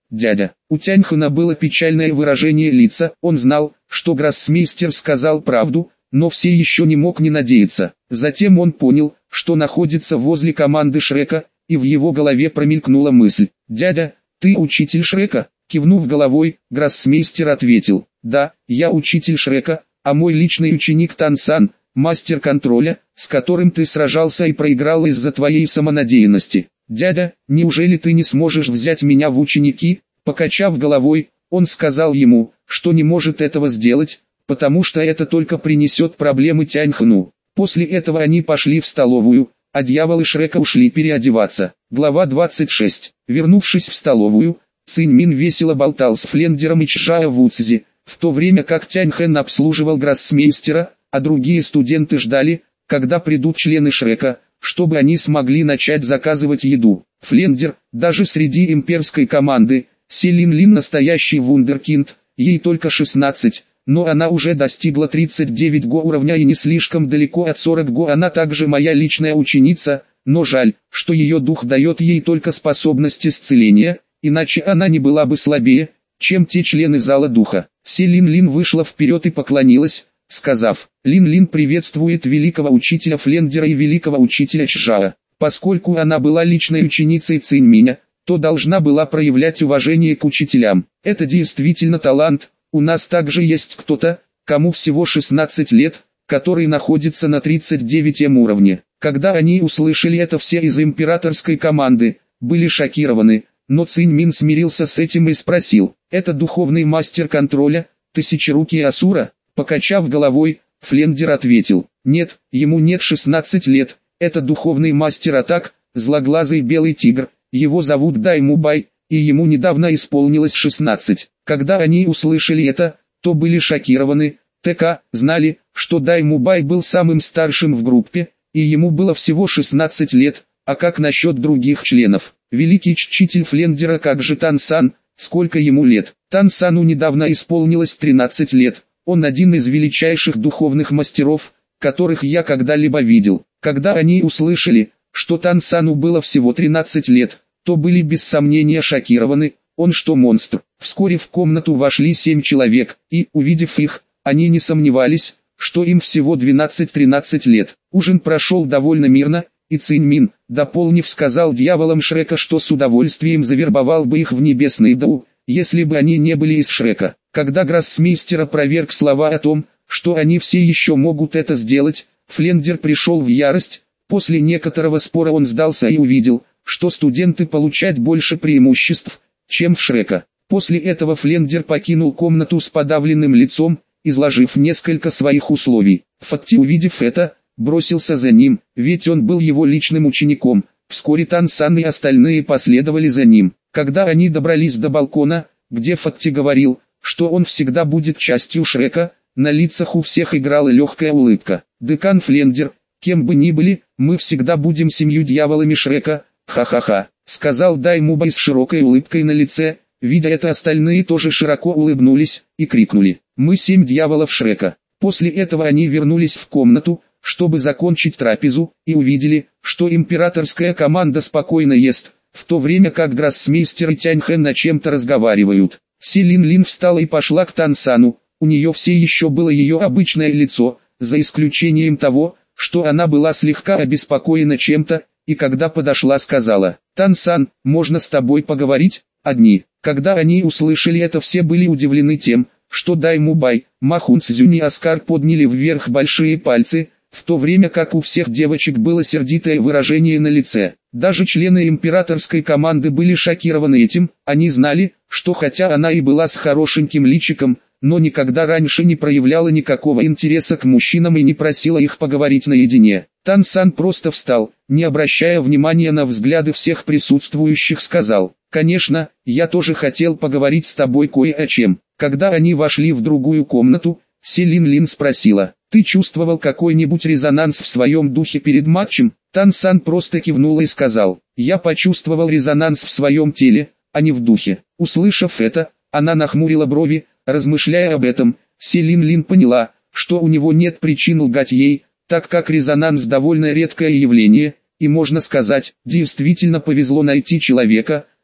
дядя». У Тяньхана было печальное выражение лица, он знал, что гроссмейстер сказал правду, но все еще не мог не надеяться. Затем он понял, что находится возле команды Шрека, и в его голове промелькнула мысль: «Дядя, ты учитель Шрека?» Кивнув головой, гроссмейстер ответил: «Да, я учитель Шрека, а мой личный ученик Тан-сан, мастер контроля, с которым ты сражался и проиграл из-за твоей самонадеянности. Дядя, неужели ты не сможешь взять меня в ученики?» Покачав головой, он сказал ему, что не может этого сделать, потому что это только принесет проблемы Тяньхану. После этого они пошли в столовую, а дьяволы Шрека ушли переодеваться. Глава двадцать шесть. Вернувшись в столовую, Цинь-Мин весело болтал с Флендером и Чжао Вуцзи, в то время как Тяньхэн обслуживал гроссмейстера, а другие студенты ждали, когда придут члены Шрека, чтобы они смогли начать заказывать еду. Флендер, даже среди имперской команды, Селин-Лин настоящий вундеркинд, ей только шестнадцать, но она уже достигла тридцать девять го уровня и не слишком далеко от сорок го. Она также моя личная ученица, но жаль, что ее дух дает ей только способность исцеления, иначе она не была бы слабее, чем те члены зала духа. Селин-Лин вышла вперед и поклонилась, сказав: «Лин-Лин приветствует великого учителя Флендера и великого учителя Чжао». Поскольку она была личной ученицей Цинь-Миня, то должна была проявлять уважение к учителям. Это действительно талант. У нас также есть кто-то, кому всего шестнадцать лет, который находится на тридцать девятом уровне. Когда они услышали это, все из императорской команды были шокированы, но Цинь-Мин смирился с этим и спросил: «Это духовный мастер контроля, Тысячерукий Асура?» Покачав головой, Флендер ответил: «Нет, ему нет шестнадцати лет, это духовный мастер атак, злоглазый белый тигр, его зовут Дай Мубай, и ему недавно исполнилось шестнадцать. Когда они услышали это, то были шокированы. ТК знали, что Дай Мубай был самым старшим в группе, и ему было всего шестнадцать лет, а как насчет других членов? Великий учитель Флендера, как же Тан-сан, сколько ему лет? Тан-сану недавно исполнилось тринадцать лет, он один из величайших духовных мастеров, которых я когда-либо видел. Когда они услышали, что Тан-сану было всего тринадцать лет, то были без сомнения шокированы. Он что, монстр? Вскоре в комнату вошли семь человек, и, увидев их, они не сомневались, что им всего двенадцать-тринадцать лет. Ужин прошел довольно мирно, и Цинь-Мин, дополнив, сказал дьяволам Шрека, что с удовольствием завербовал бы их в небесный Дау, если бы они не были из Шрека. Когда гроссмейстер опроверг слова о том, что они все еще могут это сделать, Флендер пришел в ярость. После некоторого спора он сдался и увидел, что студенты получают больше преимуществ, чем в Шрека. После этого Флендер покинул комнату с подавленным лицом, изложив несколько своих условий. Фатти, увидев это, бросился за ним, ведь он был его личным учеником. Вскоре Тан-сан и остальные последовали за ним. Когда они добрались до балкона, где Фатти говорил, что он всегда будет частью Шрека, на лицах у всех играла легкая улыбка. «Декан Флендер, кем бы ни были, мы всегда будем семью дьяволами Шрека, ха-ха-ха», сказал Дай Мубай с широкой улыбкой на лице. Видя это, остальные тоже широко улыбнулись и крикнули: «Мы семь дьяволов Шрека». После этого они вернулись в комнату, чтобы закончить трапезу, и увидели, что императорская команда спокойно ест, в то время как гроссмейстер и Тяньхэн на чем-то разговаривают. Селин-Лин встала и пошла к Тан-сану. У нее все еще было ее обычное лицо, за исключением того, что она была слегка обеспокоена чем-то, и когда подошла, сказала: «Тан-сан, можно с тобой поговорить?» Одни. Когда они услышали это, все были удивлены тем, что Дай Мубай, Ма Хунцзюнь и Оскар подняли вверх большие пальцы, в то время как у всех девочек было сердитое выражение на лице. Даже члены императорской команды были шокированы этим. Они знали, что хотя она и была с хорошеньким личиком, но никогда раньше не проявляла никакого интереса к мужчинам и не просила их поговорить наедине. Тан-сан просто встал, не обращая внимания на взгляды всех присутствующих, сказал: «Конечно, я тоже хотел поговорить с тобой кое о чем». Когда они вошли в другую комнату, Селин-Лин спросила: «Ты чувствовал какой-нибудь резонанс в своем духе перед матчем?» Тан-сан просто кивнул и сказал: «Я почувствовал резонанс в своем теле, а не в духе». Услышав это, она нахмурила брови, размышляя об этом. Селин-Лин поняла, что у него нет причин лгать ей, так как резонанс довольно редкое явление, и можно сказать, действительно повезло найти человека,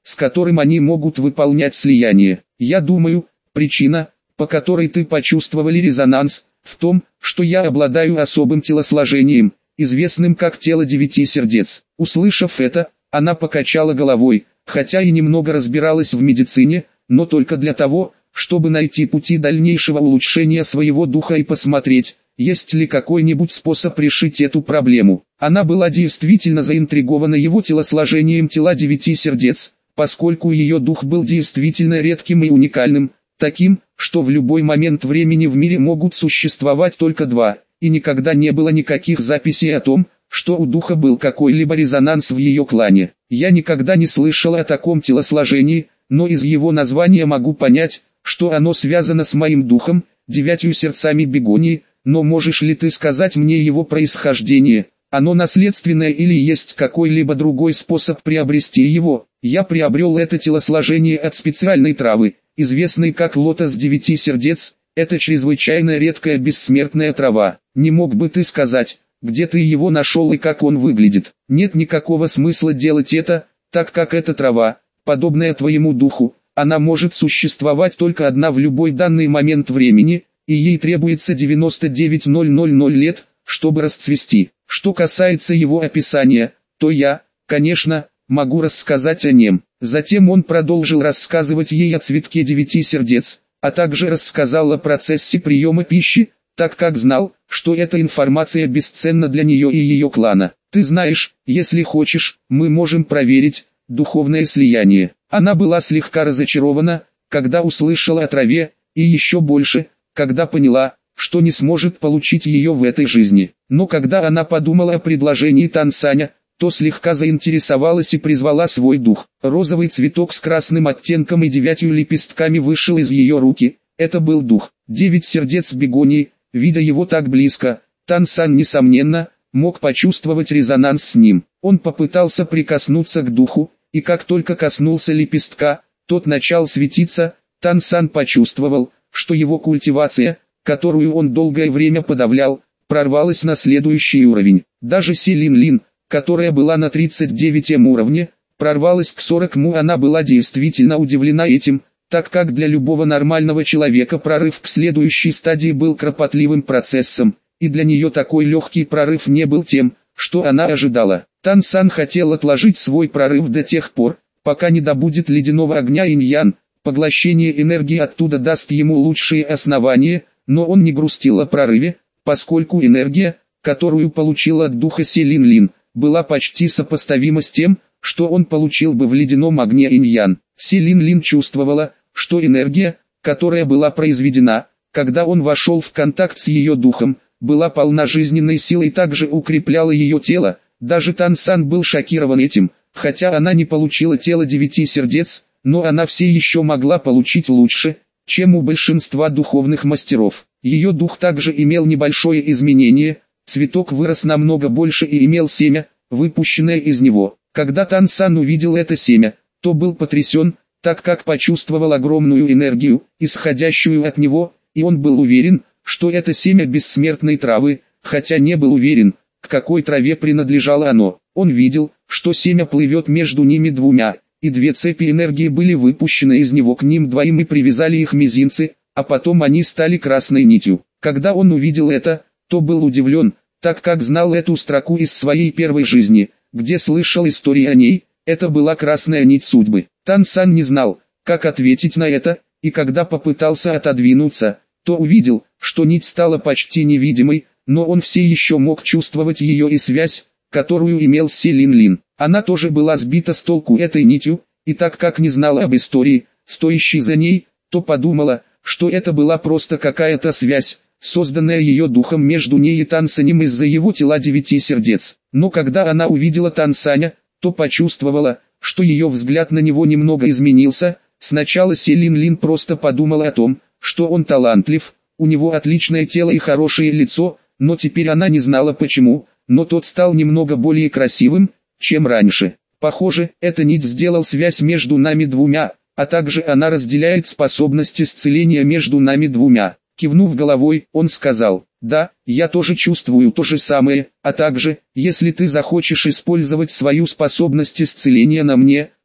с которым они могут выполнять слияние. Я думаю, причина, по которой ты почувствовали резонанс, в том, что я обладаю особым телосложением, известным как тело девяти сердец. Услышав это, она покачала головой, хотя и немного разбиралась в медицине, но только для того, чтобы найти пути дальнейшего улучшения своего духа и посмотреть, есть ли какой-нибудь способ решить эту проблему. Она была действительно заинтригована его телосложением тела девяти сердец, поскольку ее дух был действительно редким и уникальным, таким, что в любой момент времени в мире могут существовать только два, и никогда не было никаких записей о том, что у духа был какой-либо резонанс в ее клане. Я никогда не слышал о таком телосложении, но из его названия могу понять, что оно связано с моим духом, девятью сердцами бегонии, но можешь ли ты сказать мне его происхождение? Оно наследственное или есть какой-либо другой способ приобрести его? Я приобрел это телосложение от специальной травы, известной как лотос девяти сердец. Это чрезвычайно редкая бессмертная трава. Не мог бы ты сказать, где ты его нашел и как он выглядит? Нет никакого смысла делать это, так как эта трава, подобная твоему духу, она может существовать только одна в любой данный момент времени, и ей требуется девяносто девять тысяч лет, чтобы расцвести. Что касается его описания, то я, конечно, могу рассказать о нем. Затем он продолжил рассказывать ей о цветке девяти сердец, а также рассказал о процессе приема пищи, так как знал, что эта информация бесценна для нее и ее клана. Ты знаешь, если хочешь, мы можем проверить духовное слияние. Она была слегка разочарована, когда услышала о траве, и еще больше, когда поняла, что не сможет получить ее в этой жизни. Но когда она подумала о предложении Тансаня, то слегка заинтересовалась и призвала свой дух. Розовый цветок с красным оттенком и девятью лепестками вышел из ее руки. Это был дух. Девять сердец бегонии, видя его так близко, Тансан, несомненно, мог почувствовать резонанс с ним. Он попытался прикоснуться к духу, и как только коснулся лепестка, тот начал светиться. Тансан почувствовал, что его культивация, которую он долгое время подавлял, прорвалась на следующий уровень. Даже Селин-Лин, которая была на тридцать девятом уровне, прорвалась к сорокому. Она была действительно удивлена этим, так как для любого нормального человека прорыв к следующей стадии был кропотливым процессом, и для нее такой легкий прорыв не был тем, что она ожидала. Тансан хотел отложить свой прорыв до тех пор, пока не добудет ледяного огня инь-ян. Поглощение энергии оттуда даст ему лучшие основания, но он не грустил о прорыве, поскольку энергия, которую получил от духа Селин-Лин, была почти сопоставима с тем, что он получил бы в ледяном огне инь-ян. Селин-Лин чувствовала, что энергия, которая была произведена, когда он вошел в контакт с ее духом, была полна жизненной силой и также укрепляла ее тело. Даже Тансан был шокирован этим, хотя она не получила тело девяти сердец, но она все еще могла получить лучше, чем у большинства духовных мастеров. Ее дух также имел небольшое изменение, цветок вырос намного больше и имел семя, выпущенное из него. Когда Тансан увидел это семя, то был потрясен, так как почувствовал огромную энергию, исходящую от него, и он был уверен, что это семя бессмертной травы, хотя не был уверен, к какой траве принадлежало оно. Он видел, что семя плывет между ними двумя, и две цепи энергии были выпущены из него к ним двоим и привязали их мизинцы, а потом они стали красной нитью. Когда он увидел это, то был удивлен, так как знал эту строку из своей первой жизни, где слышал истории о ней. Это была красная нить судьбы. Тансан не знал, как ответить на это, и когда попытался отодвинуться, то увидел, что нить стала почти невидимой, но он все еще мог чувствовать ее и связь, которую имел с Селин-Лин. Она тоже была сбита с толку этой нитью, и так как не знала об истории, стоящей за ней, то подумала, что это была просто какая-то связь, созданная ее духом между ней и Тансанем из-за его тела девяти сердец. Но когда она увидела Тансаня, то почувствовала, что ее взгляд на него немного изменился. Сначала Селин-Лин просто подумала о том, что он талантлив, у него отличное тело и хорошее лицо, но теперь она не знала почему, но тот стал немного более красивым, чем раньше. Похоже, эта нить сделал связь между нами двумя, а также она разделяет способность исцеления между нами двумя. Кивнув головой, он сказал: «Да, я тоже чувствую то же самое, а также, если ты захочешь использовать свою способность исцеления на мне,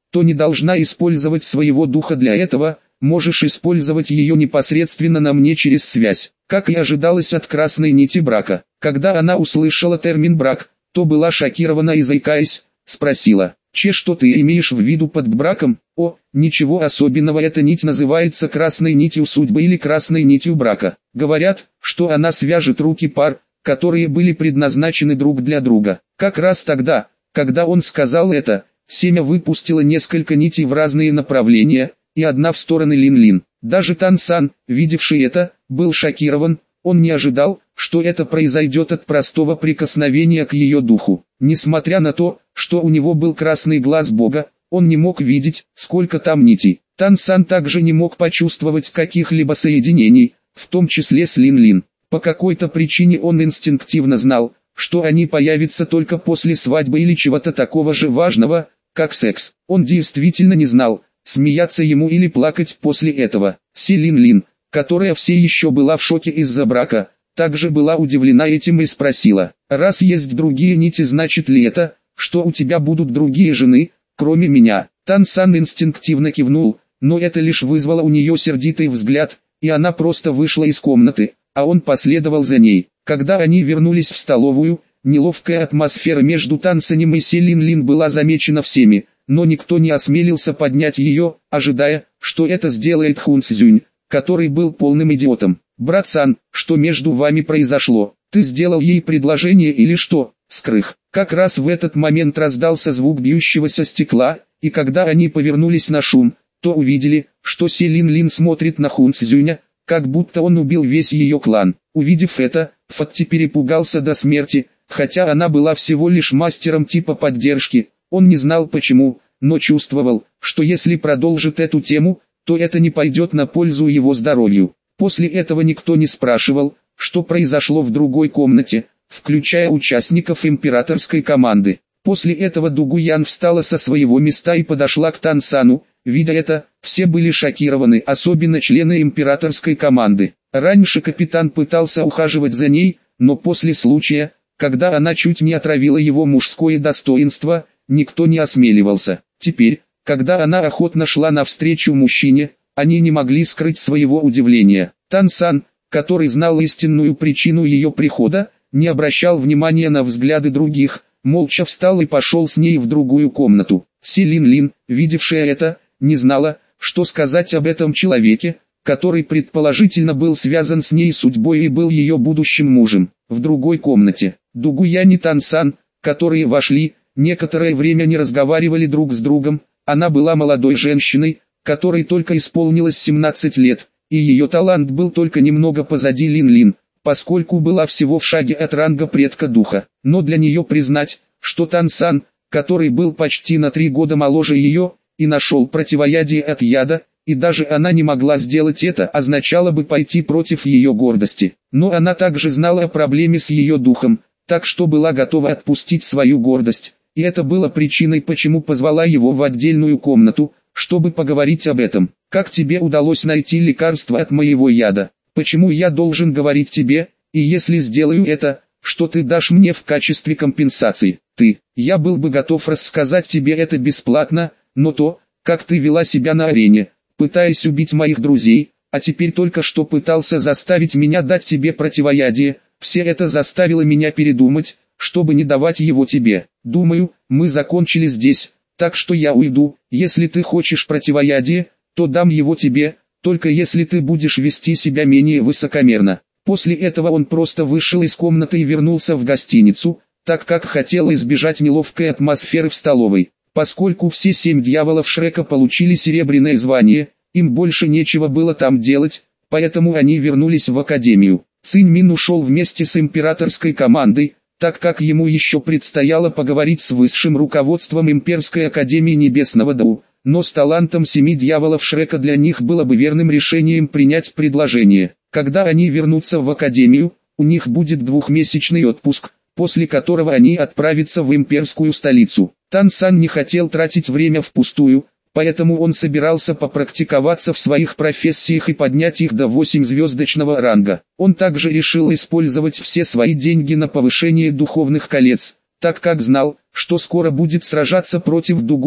то не должна использовать своего духа для этого, можешь использовать ее непосредственно на мне через связь. Как и ожидалось от красной нити брака. Когда она услышала термин «брак», то была шокирована и, заикаясь, спросила: «Че, что ты имеешь в виду под браком?» «О, ничего особенного, эта нить называется красной нитью судьбы или красной нитью брака. Говорят, что она свяжет руки пар, которые были предназначены друг для друга». Как раз тогда, когда он сказал это, семя выпустило несколько нитей в разные направления, и одна в стороны Лин-Лин. Даже Тан-сан, видевший это, был шокирован, он не ожидал, что это произойдет от простого прикосновения к ее духу. Несмотря на то, что у него был красный глаз Бога, он не мог видеть, сколько там нитей. Тан-сан также не мог почувствовать каких-либо соединений, в том числе с Лин-Лин. По какой-то причине он инстинктивно знал, что они появятся только после свадьбы или чего-то такого же важного, как секс. Он действительно не знал, смеяться ему или плакать после этого. Си Лин-Лин, которая все еще была в шоке из-за брака, также была удивлена этим и спросила: «Раз есть другие нити, значит ли это, что у тебя будут другие жены, кроме меня?» Тан-сан инстинктивно кивнул, но это лишь вызвало у нее сердитый взгляд, и она просто вышла из комнаты, а он последовал за ней. Когда они вернулись в столовую, неловкая атмосфера между Тан-санем и Си Лин-Лин была замечена всеми, но никто не осмелился поднять ее, ожидая, что это сделает Хун Цзюнь, который был полным идиотом. «Брат-сан, что между вами произошло? Ты сделал ей предложение или что?» Скрых. Как раз в этот момент раздался звук бьющегося стекла, и когда они повернулись на шум, то увидели, что Си Лин-Лин смотрит на Хун Цзюня, как будто он убил весь ее клан. Увидев это, Фатти перепугался до смерти, хотя она была всего лишь мастером типа поддержки. Он не знал почему, но чувствовал, что если продолжит эту тему, то это не пойдет на пользу его здоровью. После этого никто не спрашивал, что произошло в другой комнате, включая участников императорской команды. После этого Дугуян встала со своего места и подошла к Тан-сану. Видя это, все были шокированы, особенно члены императорской команды. Раньше капитан пытался ухаживать за ней, но после случая, когда она чуть не отравила его мужское достоинство, никто не осмеливался. Теперь, когда она охотно шла навстречу мужчине, они не могли скрыть своего удивления. Тан-сан, который знал истинную причину ее прихода, не обращал внимания на взгляды других, молча встал и пошел с ней в другую комнату. Си Лин-Лин, видевшая это, не знала, что сказать об этом человеке, который предположительно был связан с ней судьбой и был ее будущим мужем. В другой комнате, Дугуян и Тан-сан, которые вошли, некоторое время не разговаривали друг с другом. Она была молодой женщиной, которой только исполнилось семнадцать лет, и ее талант был только немного позади Лин-Лин, поскольку была всего в шаге от ранга предка духа. Но для нее признать, что Тан-сан, который был почти на три года моложе ее, и нашел противоядие от яда, и даже она не могла сделать это, означало бы пойти против ее гордости. Но она также знала о проблеме с ее духом, так что была готова отпустить свою гордость, и это было причиной, почему позвала его в отдельную комнату, чтобы поговорить об этом. «Как тебе удалось найти лекарство от моего яда? Почему я должен говорить тебе, и если сделаю это, что ты дашь мне в качестве компенсации? Ты, я был бы готов рассказать тебе это бесплатно, но то, как ты вела себя на арене, пытаясь убить моих друзей, а теперь только что пытался заставить меня дать тебе противоядие, все это заставило меня передумать, чтобы не давать его тебе. Думаю, мы закончили здесь, так что я уйду. Если ты хочешь противоядие, то дам его тебе, только если ты будешь вести себя менее высокомерно». После этого он просто вышел из комнаты и вернулся в гостиницу, так как хотел избежать неловкой атмосферы в столовой. Поскольку все семь дьяволов Шрека получили серебряное звание, им больше нечего было там делать, поэтому они вернулись в академию. Цинь Мин ушел вместе с императорской командой, так как ему еще предстояло поговорить с высшим руководством Имперской Академии Небесного Дау, но с талантом семи дьяволов Шрека для них было бы верным решением принять предложение. Когда они вернутся в Академию, у них будет двухмесячный отпуск, после которого они отправятся в имперскую столицу. Тан-сан не хотел тратить время впустую, поэтому он собирался попрактиковаться в своих профессиях и поднять их до восьмизвездочного ранга. Он также решил использовать все свои деньги на повышение духовных колец, так как знал, что скоро будет сражаться против Дугубо,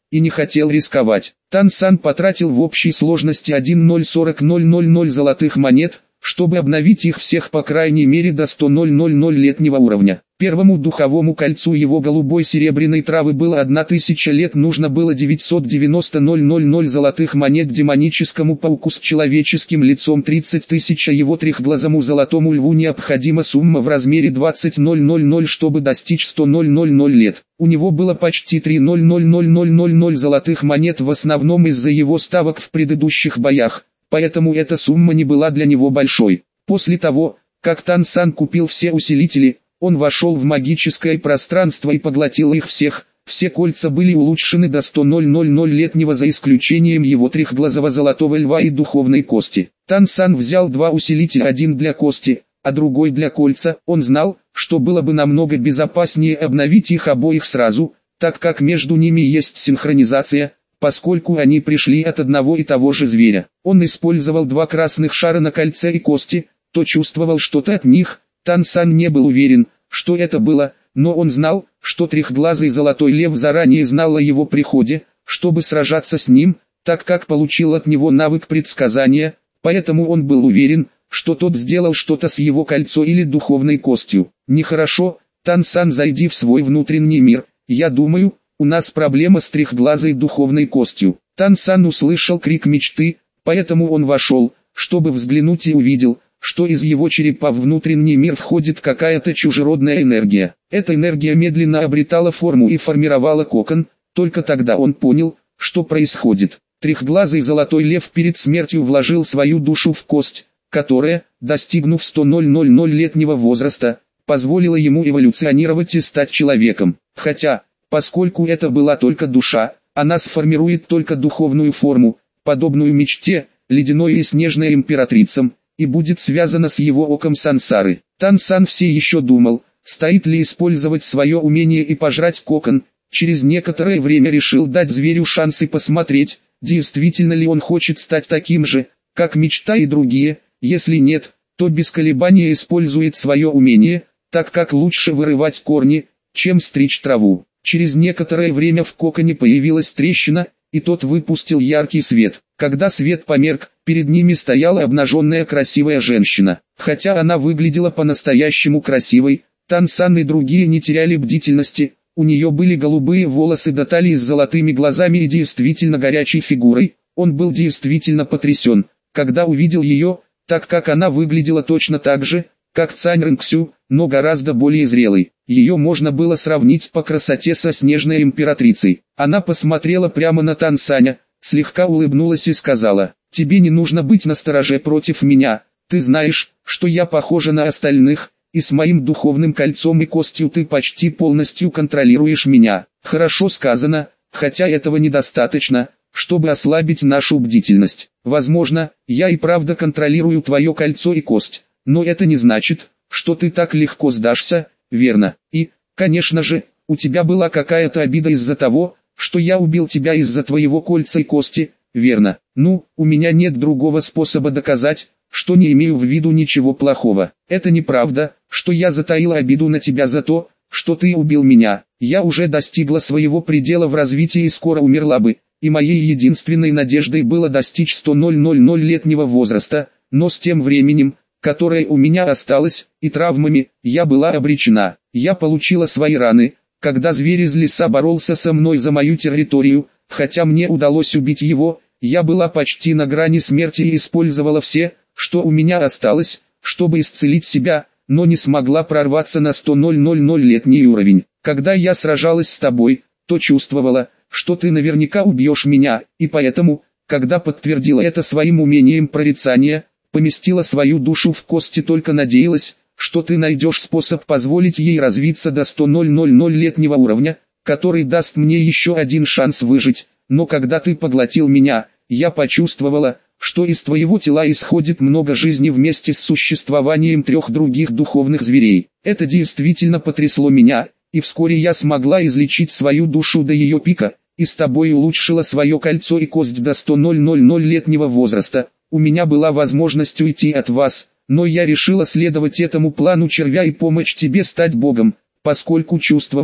и не хотел рисковать. Тан Сан потратил в общей сложности один целых сорок тысяч золотых монет, чтобы обновить их всех по крайней мере до ста летнего уровня. Первому духовому кольцу его голубой серебряной травы было одна тысяча лет, нужно было девятьсот девяносто тысяч золотых монет, демоническому пауку с человеческим лицом тридцать тысяч, а его трехглазому золотому льву необходима сумма в размере двадцать тысяч, чтобы достичь ста лет. У него было почти три тысячи золотых монет, в основном из-за его ставок в предыдущих боях, поэтому эта сумма не была для него большой. После того, как Тан Сан купил все усилители, он вошел в магическое пространство и поглотил их всех. Все кольца были улучшены до ста летнего за исключением его трехглазого золотого льва и духовной кости. Тан Сан взял два усилителя, один для кости, а другой для кольца. Он знал, что было бы намного безопаснее обновить их обоих сразу, так как между ними есть синхронизация, поскольку они пришли от одного и того же зверя. Он использовал два красных шара на кольце и кости, то чувствовал что-то от них. Тан Сан не был уверен, что это было, но он знал, что трехглазый золотой лев заранее знал о его приходе, чтобы сражаться с ним, так как получил от него навык предсказания, поэтому он был уверен, что тот сделал что-то с его кольцо или духовной костью. Нехорошо. Тан Сан, зайди в свой внутренний мир, я думаю, у нас проблема с трехглазой духовной костью. Тан Сан услышал крик мечты, поэтому он вошел, чтобы взглянуть, и увидел, что из его черепа в внутренний мир входит какая-то чужеродная энергия. Эта энергия медленно обретала форму и формировала кокон, только тогда он понял, что происходит. Трехглазый золотой лев перед смертью вложил свою душу в кость, которая, достигнув ста летнего возраста, позволила ему эволюционировать и стать человеком. Хотя, поскольку это была только душа, она сформирует только духовную форму, подобную мечте, ледяной и снежной императрицам, и будет связана с его оком сансары. Тан Сан все еще думал, стоит ли использовать свое умение и пожрать кокон. Через некоторое время решил дать зверю шанс и посмотреть, действительно ли он хочет стать таким же, как мечта и другие. Если нет, то без колебания использует свое умение, так как лучше вырывать корни, чем стричь траву. Через некоторое время в коконе появилась трещина, и тот выпустил яркий свет. Когда свет померк, перед ними стояла обнаженная красивая женщина. Хотя она выглядела по-настоящему красивой, Тан Сан и другие не теряли бдительности. У нее были голубые волосы до талии с золотыми глазами и действительно горячей фигурой. Он был действительно потрясен, когда увидел ее, так как она выглядела точно так же, как Цань Рэнксю, но гораздо более зрелой. Ее можно было сравнить по красоте со снежной императрицей. Она посмотрела прямо на Тан Саня, слегка улыбнулась и сказала: «Тебе не нужно быть настороже против меня, ты знаешь, что я похожа на остальных, и с моим духовным кольцом и костью ты почти полностью контролируешь меня». Хорошо сказано, хотя этого недостаточно, чтобы ослабить нашу бдительность. Возможно, я и правда контролирую твое кольцо и кость, но это не значит, что ты так легко сдашься, верно? И, конечно же, у тебя была какая-то обида из-за того, что я убил тебя из-за твоего кольца и кости, верно? Ну, у меня нет другого способа доказать, что не имею в виду ничего плохого. Это неправда, что я затаила обиду на тебя за то, что ты убил меня. Я уже достигла своего предела в развитии и скоро умерла бы, и моей единственной надеждой было достичь ста летнего возраста, но с тем временем, которое у меня осталось, и травмами, я была обречена. Я получила свои раны, когда зверь из леса боролся со мной за мою территорию. Хотя мне удалось убить его, я была почти на грани смерти и использовала все, что у меня осталось, чтобы исцелить себя, но не смогла прорваться на ста летний уровень. Когда я сражалась с тобой, то чувствовала, что ты наверняка убьешь меня, и поэтому, когда подтвердила это своим умением прорицания, поместила свою душу в кости, только надеялась, что ты найдешь способ позволить ей развиться до ста летнего уровня, который даст мне еще один шанс выжить. Но когда ты поглотил меня, я почувствовала, что из твоего тела исходит много жизни вместе с существованием трех других духовных зверей. Это действительно потрясло меня, и вскоре я смогла излечить свою душу до ее пика, и с тобой улучшила свое кольцо и кость до ста летнего возраста. У меня была возможность уйти от вас, но я решила следовать этому плану червя и помочь тебе стать богом, поскольку чувствовала,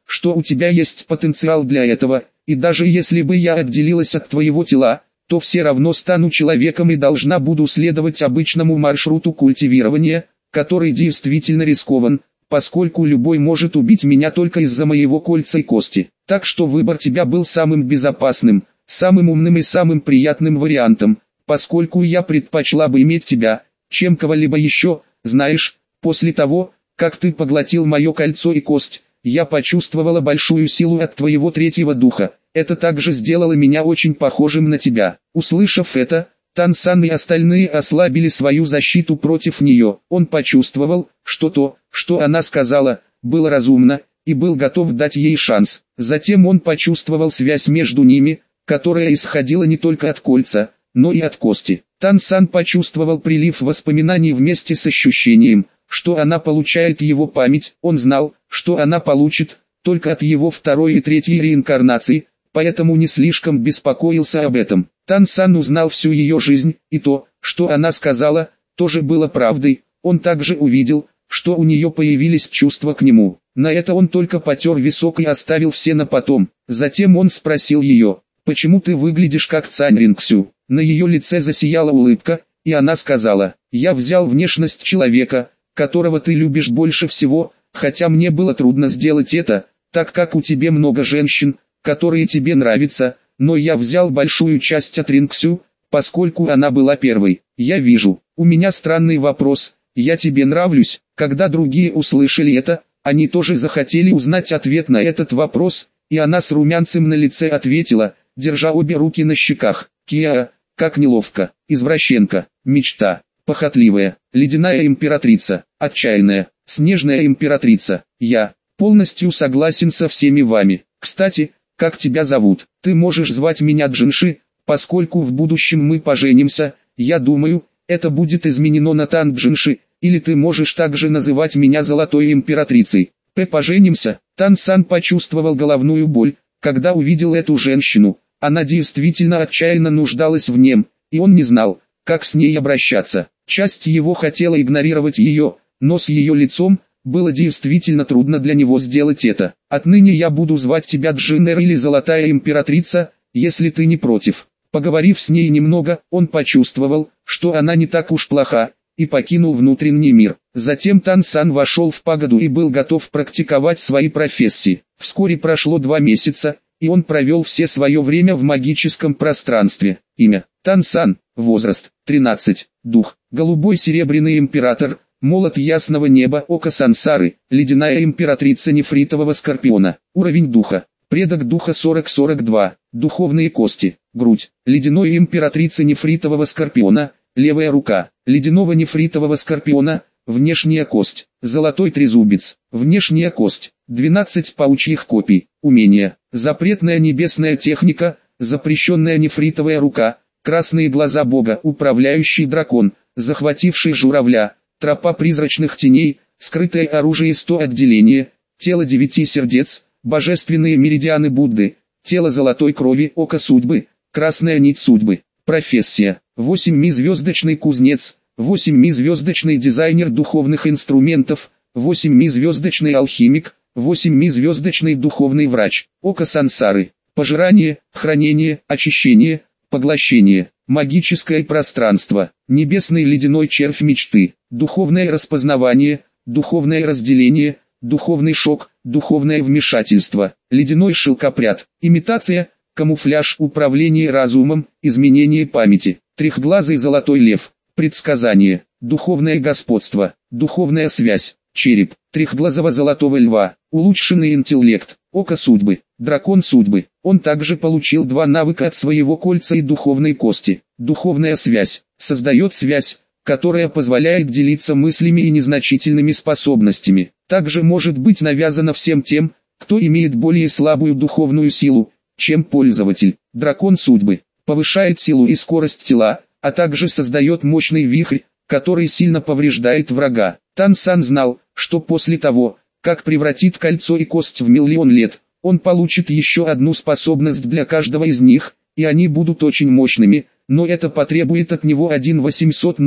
что у тебя есть потенциал для этого, и даже если бы я отделилась от твоего тела, то все равно стану человеком и должна буду следовать обычному маршруту культивирования, который действительно рискован, поскольку любой может убить меня только из-за моего кольца и кости. Так что выбор тебя был самым безопасным, самым умным и самым приятным вариантом, поскольку я предпочла бы иметь тебя, чем кого-либо еще. Знаешь, после того, как ты поглотил мое кольцо и кость, я почувствовала большую силу от твоего третьего духа. Это также сделало меня очень похожим на тебя. Услышав это, Тан-сан и остальные ослабили свою защиту против нее. Он почувствовал, что то, что она сказала, было разумно, и был готов дать ей шанс. Затем он почувствовал связь между ними, которая исходила не только от кольца, но и от кости. Тан-сан почувствовал прилив воспоминаний вместе с ощущением, что она получает его память. Он знал, что она получит, только от его второй и третьей реинкарнации, поэтому не слишком беспокоился об этом. Тан-сан узнал всю ее жизнь, и то, что она сказала, тоже было правдой. Он также увидел, что у нее появились чувства к нему. На это он только потер висок и оставил все на потом. Затем он спросил ее: «Почему ты выглядишь как Цань Рингсю?» На ее лице засияла улыбка, и она сказала: «Я взял внешность человека, которого ты любишь больше всего, хотя мне было трудно сделать это, так как у тебя много женщин, которые тебе нравятся, но я взял большую часть от Рингсю, поскольку она была первой. Я вижу, у меня странный вопрос, я тебе нравлюсь?» Когда другие услышали это, они тоже захотели узнать ответ на этот вопрос, и она с румянцем на лице ответила, держа обе руки на щеках: «Киа, как неловко, извращенка, мечта, похотливая, ледяная императрица, отчаянная, снежная императрица. Я полностью согласен со всеми вами. Кстати, как тебя зовут? Ты можешь звать меня Джинши, поскольку в будущем мы поженимся. Я думаю, это будет изменено на Тан Джинши, или ты можешь также называть меня Золотой императрицей. П. Поженимся». Тан-сан почувствовал головную боль, когда увидел эту женщину. Она действительно отчаянно нуждалась в нем, и он не знал, как с ней обращаться. Часть его хотела игнорировать ее, но с ее лицом было действительно трудно для него сделать это. «Отныне я буду звать тебя Джиннер или Золотая императрица, если ты не против». Поговорив с ней немного, он почувствовал, что она не так уж плоха, и покинул внутренний мир. Затем Тан-сан вошел в пагоду и был готов практиковать свои профессии. Вскоре прошло два месяца, и он провел все свое время в магическом пространстве. Имя: Тан-сан. Возраст: тринадцать. Дух: голубой серебряный император, молот ясного неба, око сансары, ледяная императрица нефритового скорпиона. Уровень духа: предок духа сорок сорок два. Духовные кости: грудь, ледяной императрицы нефритового скорпиона, левая рука, ледяного нефритового скорпиона, внешняя кость, золотой трезубец, внешняя кость, двенадцать паучьих копий. Умения: запретная небесная техника, запрещенная нефритовая рука, красные глаза бога, управляющий дракон, захвативший журавля, тропа призрачных теней, скрытое оружие сто отделения, тело девяти сердец, божественные меридианы Будды, тело золотой крови, око судьбы, красная нить судьбы. Профессия: восемь ми-звездочный кузнец, восемь ми-звездочный дизайнер духовных инструментов, восемь ми-звездочный алхимик, восемь ми-звездочный духовный врач. Око сансары: пожирание, хранение, очищение, поглощение, магическое пространство, небесный ледяной червь мечты, духовное распознавание, духовное разделение, духовный шок, духовное вмешательство, ледяной шелкопряд, имитация, камуфляж, управление разумом, изменение памяти, трехглазый золотой лев, предсказание, духовное господство, духовная связь, череп, трехглазого золотого льва, улучшенный интеллект, око судьбы, дракон судьбы. Он также получил два навыка от своего кольца и духовной кости. Духовная связь создает связь, которая позволяет делиться мыслями и незначительными способностями. Также может быть навязана всем тем, кто имеет более слабую духовную силу, чем пользователь. Дракон судьбы повышает силу и скорость тела, а также создает мощный вихрь, который сильно повреждает врага. Тан-сан знал, что после того, как превратит кольцо и кость в миллион лет, он получит еще одну способность для каждого из них, и они будут очень мощными, но это потребует от него один восемьсот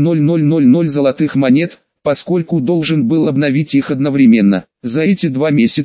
тысяч золотых монет, поскольку должен был обновить их одновременно. За эти два месяца,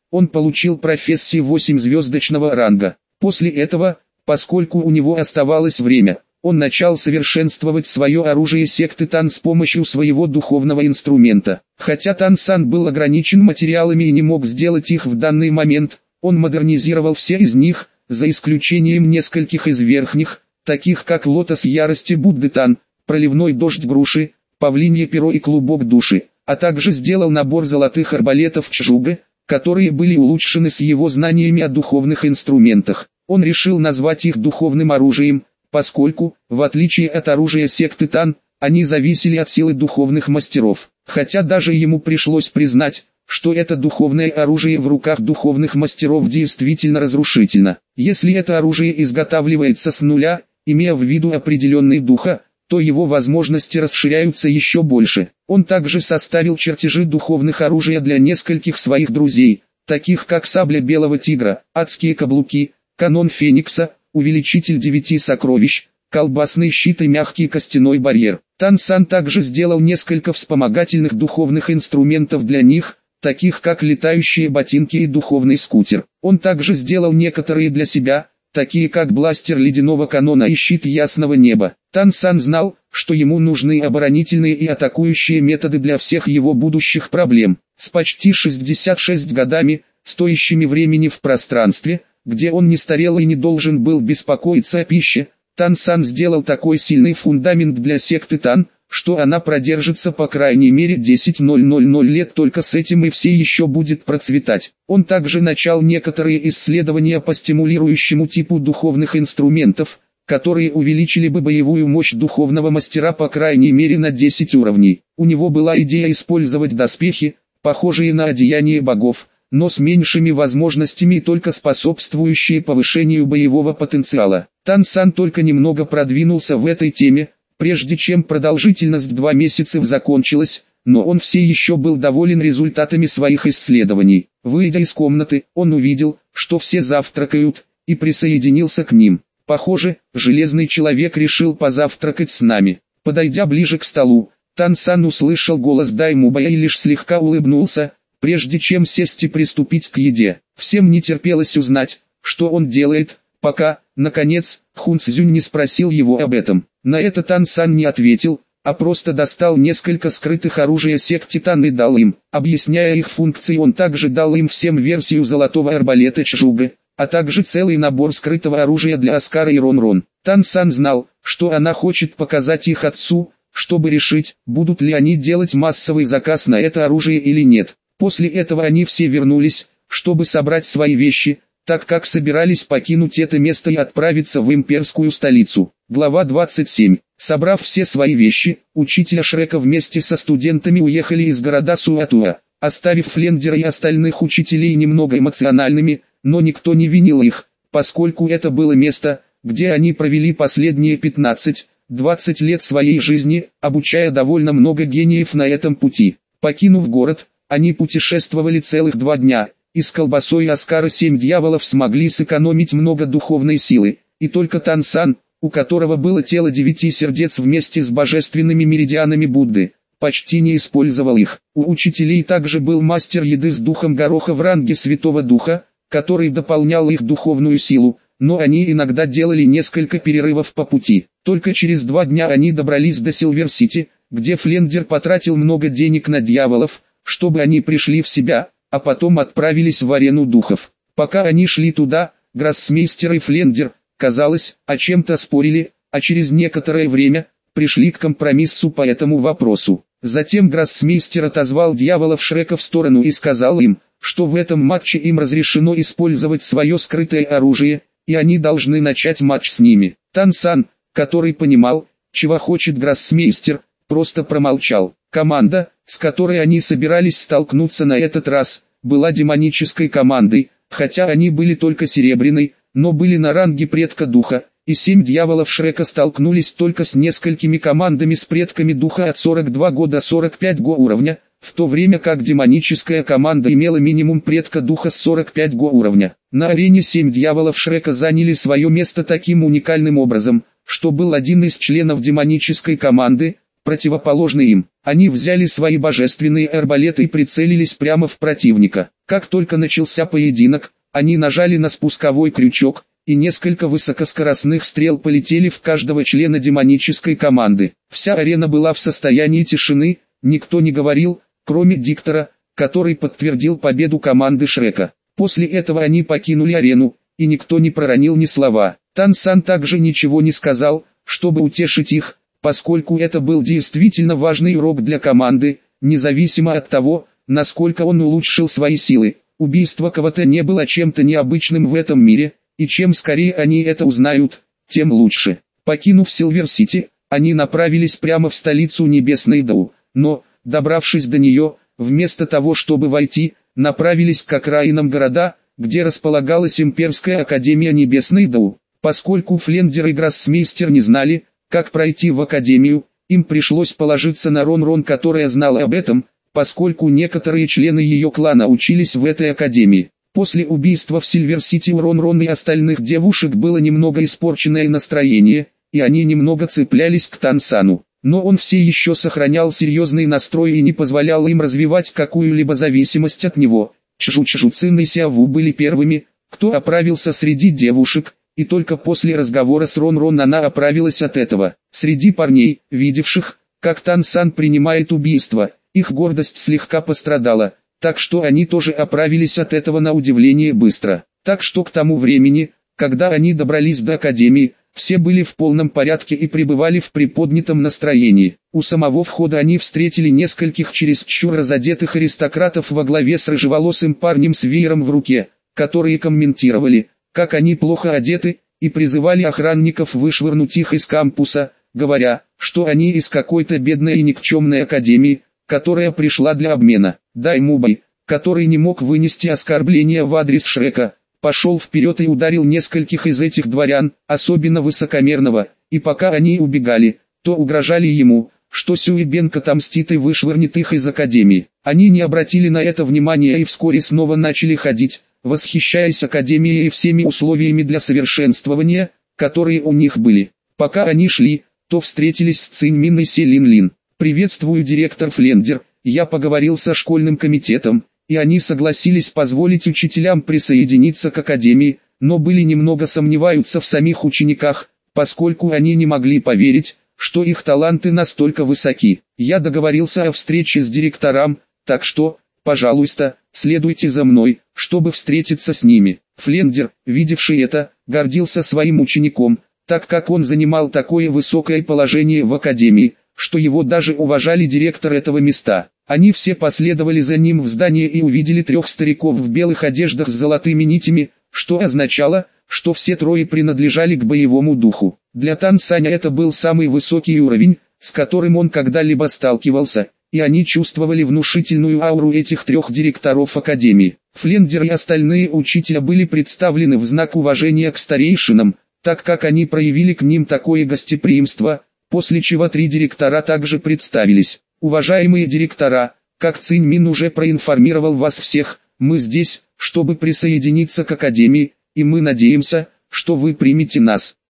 он получил профессию восьмизвездочного ранга. После этого, поскольку у него оставалось время, он начал совершенствовать свое оружие секты Тан с помощью своего духовного инструмента. Хотя Тан Сан был ограничен материалами и не мог сделать их в данный момент, он модернизировал все из них, за исключением нескольких из верхних, таких как лотос ярости Будды Тан, проливной дождь груши, павлинье перо и клубок души, а также сделал набор золотых арбалетов Чжуга, которые были улучшены с его знаниями о духовных инструментах. Он решил назвать их духовным оружием, поскольку, в отличие от оружия секты Тан, они зависели от силы духовных мастеров. Хотя даже ему пришлось признать, что это духовное оружие в руках духовных мастеров действительно разрушительно. Если это оружие изготавливается с нуля, имея в виду определенный духа, то его возможности расширяются еще больше. Он также составил чертежи духовных оружия для нескольких своих друзей, таких как сабля белого тигра, адские каблуки, канон феникса, увеличитель девяти сокровищ, колбасный щит и мягкий костяной барьер. Тан Сан также сделал несколько вспомогательных духовных инструментов для них, таких как летающие ботинки и духовный скутер. Он также сделал некоторые для себя, такие как бластер ледяного канона и щит ясного неба. Тан Сан знал, что ему нужны оборонительные и атакующие методы для всех его будущих проблем. С почти шестьдесят шестью годами, стоящими времени в пространстве, где он не старел и не должен был беспокоиться о пище, Тан Сан сделал такой сильный фундамент для секты Тан, что она продержится по крайней мере десять тысяч лет, только с этим и все еще будет процветать. Он также начал некоторые исследования по стимулирующему типу духовных инструментов, которые увеличили бы боевую мощь духовного мастера по крайней мере на десять уровней. У него была идея использовать доспехи, похожие на одеяния богов, но с меньшими возможностями и только способствующие повышению боевого потенциала. Тан Сан только немного продвинулся в этой теме, прежде чем продолжительность два месяца закончилась, но он все еще был доволен результатами своих исследований. Выйдя из комнаты, он увидел, что все завтракают, и присоединился к ним. Похоже, железный человек решил позавтракать с нами. Подойдя ближе к столу, Тан Сан услышал голос Даймубая и лишь слегка улыбнулся, прежде чем сесть и приступить к еде. Всем не терпелось узнать, что он делает, пока, наконец, Хун Цзюнь не спросил его об этом. На это Тан Сан не ответил, а просто достал несколько скрытых оружия секты Тан и дал им. Объясняя их функции, он также дал им всем версию золотого арбалета Чжуга, а также целый набор скрытого оружия для Оскара и Рон-Рон. Тан Сан знал, что она хочет показать их отцу, чтобы решить, будут ли они делать массовый заказ на это оружие или нет. После этого они все вернулись, чтобы собрать свои вещи, так как собирались покинуть это место и отправиться в имперскую столицу. Глава двадцать семь. Собрав все свои вещи, учителя Шрека вместе со студентами уехали из города Суатуа, оставив Флендера и остальных учителей немного эмоциональными, но никто не винил их, поскольку это было место, где они провели последние пятнадцать-двадцать лет своей жизни, обучая довольно много гениев на этом пути. Покинув город, они путешествовали целых два дня, и с колбасой Оскара семь дьяволов смогли сэкономить много духовной силы, и только Тан Сан, у которого было тело девяти сердец вместе с божественными меридианами Будды, почти не использовал их. У учителей также был мастер еды с духом гороха в ранге Святого Духа, который дополнял их духовную силу, но они иногда делали несколько перерывов по пути. Только через два дня они добрались до Силвер-Сити, где Флендер потратил много денег на дьяволов, чтобы они пришли в себя, а потом отправились в арену духов. Пока они шли туда, Гроссмейстер и Флендер, казалось, о чем-то спорили, а через некоторое время, пришли к компромиссу по этому вопросу. Затем Гроссмейстер отозвал дьяволов Шрека в сторону и сказал им, что в этом матче им разрешено использовать свое скрытое оружие, и они должны начать матч с ними. Тан Сан, который понимал, чего хочет Гроссмейстер, просто промолчал. Команда, с которой они собирались столкнуться на этот раз, была демонической командой, хотя они были только серебряной, но были на ранге предка духа, и семь дьяволов Шрека столкнулись только с несколькими командами с предками духа от сорок два года до сорок пять го уровня, в то время как демоническая команда имела минимум предка духа с сорок пять го уровня. На арене семь дьяволов Шрека заняли свое место таким уникальным образом, что был один из членов демонической команды, противоположный им. Они взяли свои божественные арбалеты и прицелились прямо в противника. Как только начался поединок, они нажали на спусковой крючок, и несколько высокоскоростных стрел полетели в каждого члена демонической команды. Вся арена была в состоянии тишины, никто не говорил, кроме диктора, который подтвердил победу команды Шрека. После этого они покинули арену, и никто не проронил ни слова. Тан Сан также ничего не сказал, чтобы утешить их, поскольку это был действительно важный урок для команды, независимо от того, насколько он улучшил свои силы. Убийство кого-то не было чем-то необычным в этом мире, и чем скорее они это узнают, тем лучше. Покинув Силвер-Сити, они направились прямо в столицу Небесной Дау, но, добравшись до нее, вместо того чтобы войти, направились к окраинам города, где располагалась Имперская Академия Небесной Дау. Поскольку Флендер и Гроссмейстер не знали, как пройти в Академию, им пришлось положиться на Рон-Рон, которая знала об этом, поскольку некоторые члены ее клана учились в этой Академии. После убийства в Сильвер-Сити у Рон-Рон и остальных девушек было немного испорченное настроение, и они немного цеплялись к Тан Сану. Но он все еще сохранял серьезный настрой и не позволял им развивать какую-либо зависимость от него. Чжу-Чжу Цин и Сяву были первыми, кто оправился среди девушек, и только после разговора с Рон-Рон она оправилась от этого. Среди парней, видевших, как Тан Сан принимает убийство, их гордость слегка пострадала, так что они тоже оправились от этого на удивление быстро. Так что к тому времени, когда они добрались до Академии, все были в полном порядке и пребывали в приподнятом настроении. У самого входа они встретили нескольких чересчур разодетых аристократов во главе с рыжеволосым парнем с веером в руке, которые комментировали, как они плохо одеты, и призывали охранников вышвырнуть их из кампуса, говоря, что они из какой-то бедной и никчемной академии, которая пришла для обмена. Дай Мубай, который не мог вынести оскорбления в адрес Шрека, пошел вперед и ударил нескольких из этих дворян, особенно высокомерного, и пока они убегали, то угрожали ему, что Сюэбенк отомстит и вышвырнет их из академии. Они не обратили на это внимания и вскоре снова начали ходить, восхищаясь академией и всеми условиями для совершенствования, которые у них были. Пока они шли, то встретились с Цинь Мин и Селин Лин. «Приветствую, директор Флендер, я поговорил со школьным комитетом, и они согласились позволить учителям присоединиться к академии, но были немного сомневаются в самих учениках, поскольку они не могли поверить, что их таланты настолько высоки. Я договорился о встрече с директором, так что, пожалуйста, следуйте за мной, чтобы встретиться с ними». Флендер, видевший это, гордился своим учеником, так как он занимал такое высокое положение в академии, что его даже уважали директор этого места. Они все последовали за ним в здание и увидели трех стариков в белых одеждах с золотыми нитями, что означало, что все трое принадлежали к боевому духу. Для Тан Саня это был самый высокий уровень, с которым он когда-либо сталкивался, и они чувствовали внушительную ауру этих трех директоров академии. Флендер и остальные учителя были представлены в знак уважения к старейшинам, так как они проявили к ним такое гостеприимство, после чего три директора также представились. «Уважаемые директора, как Цинь Мин уже проинформировал вас всех, мы здесь, чтобы присоединиться к академии, и мы надеемся, что вы примете нас.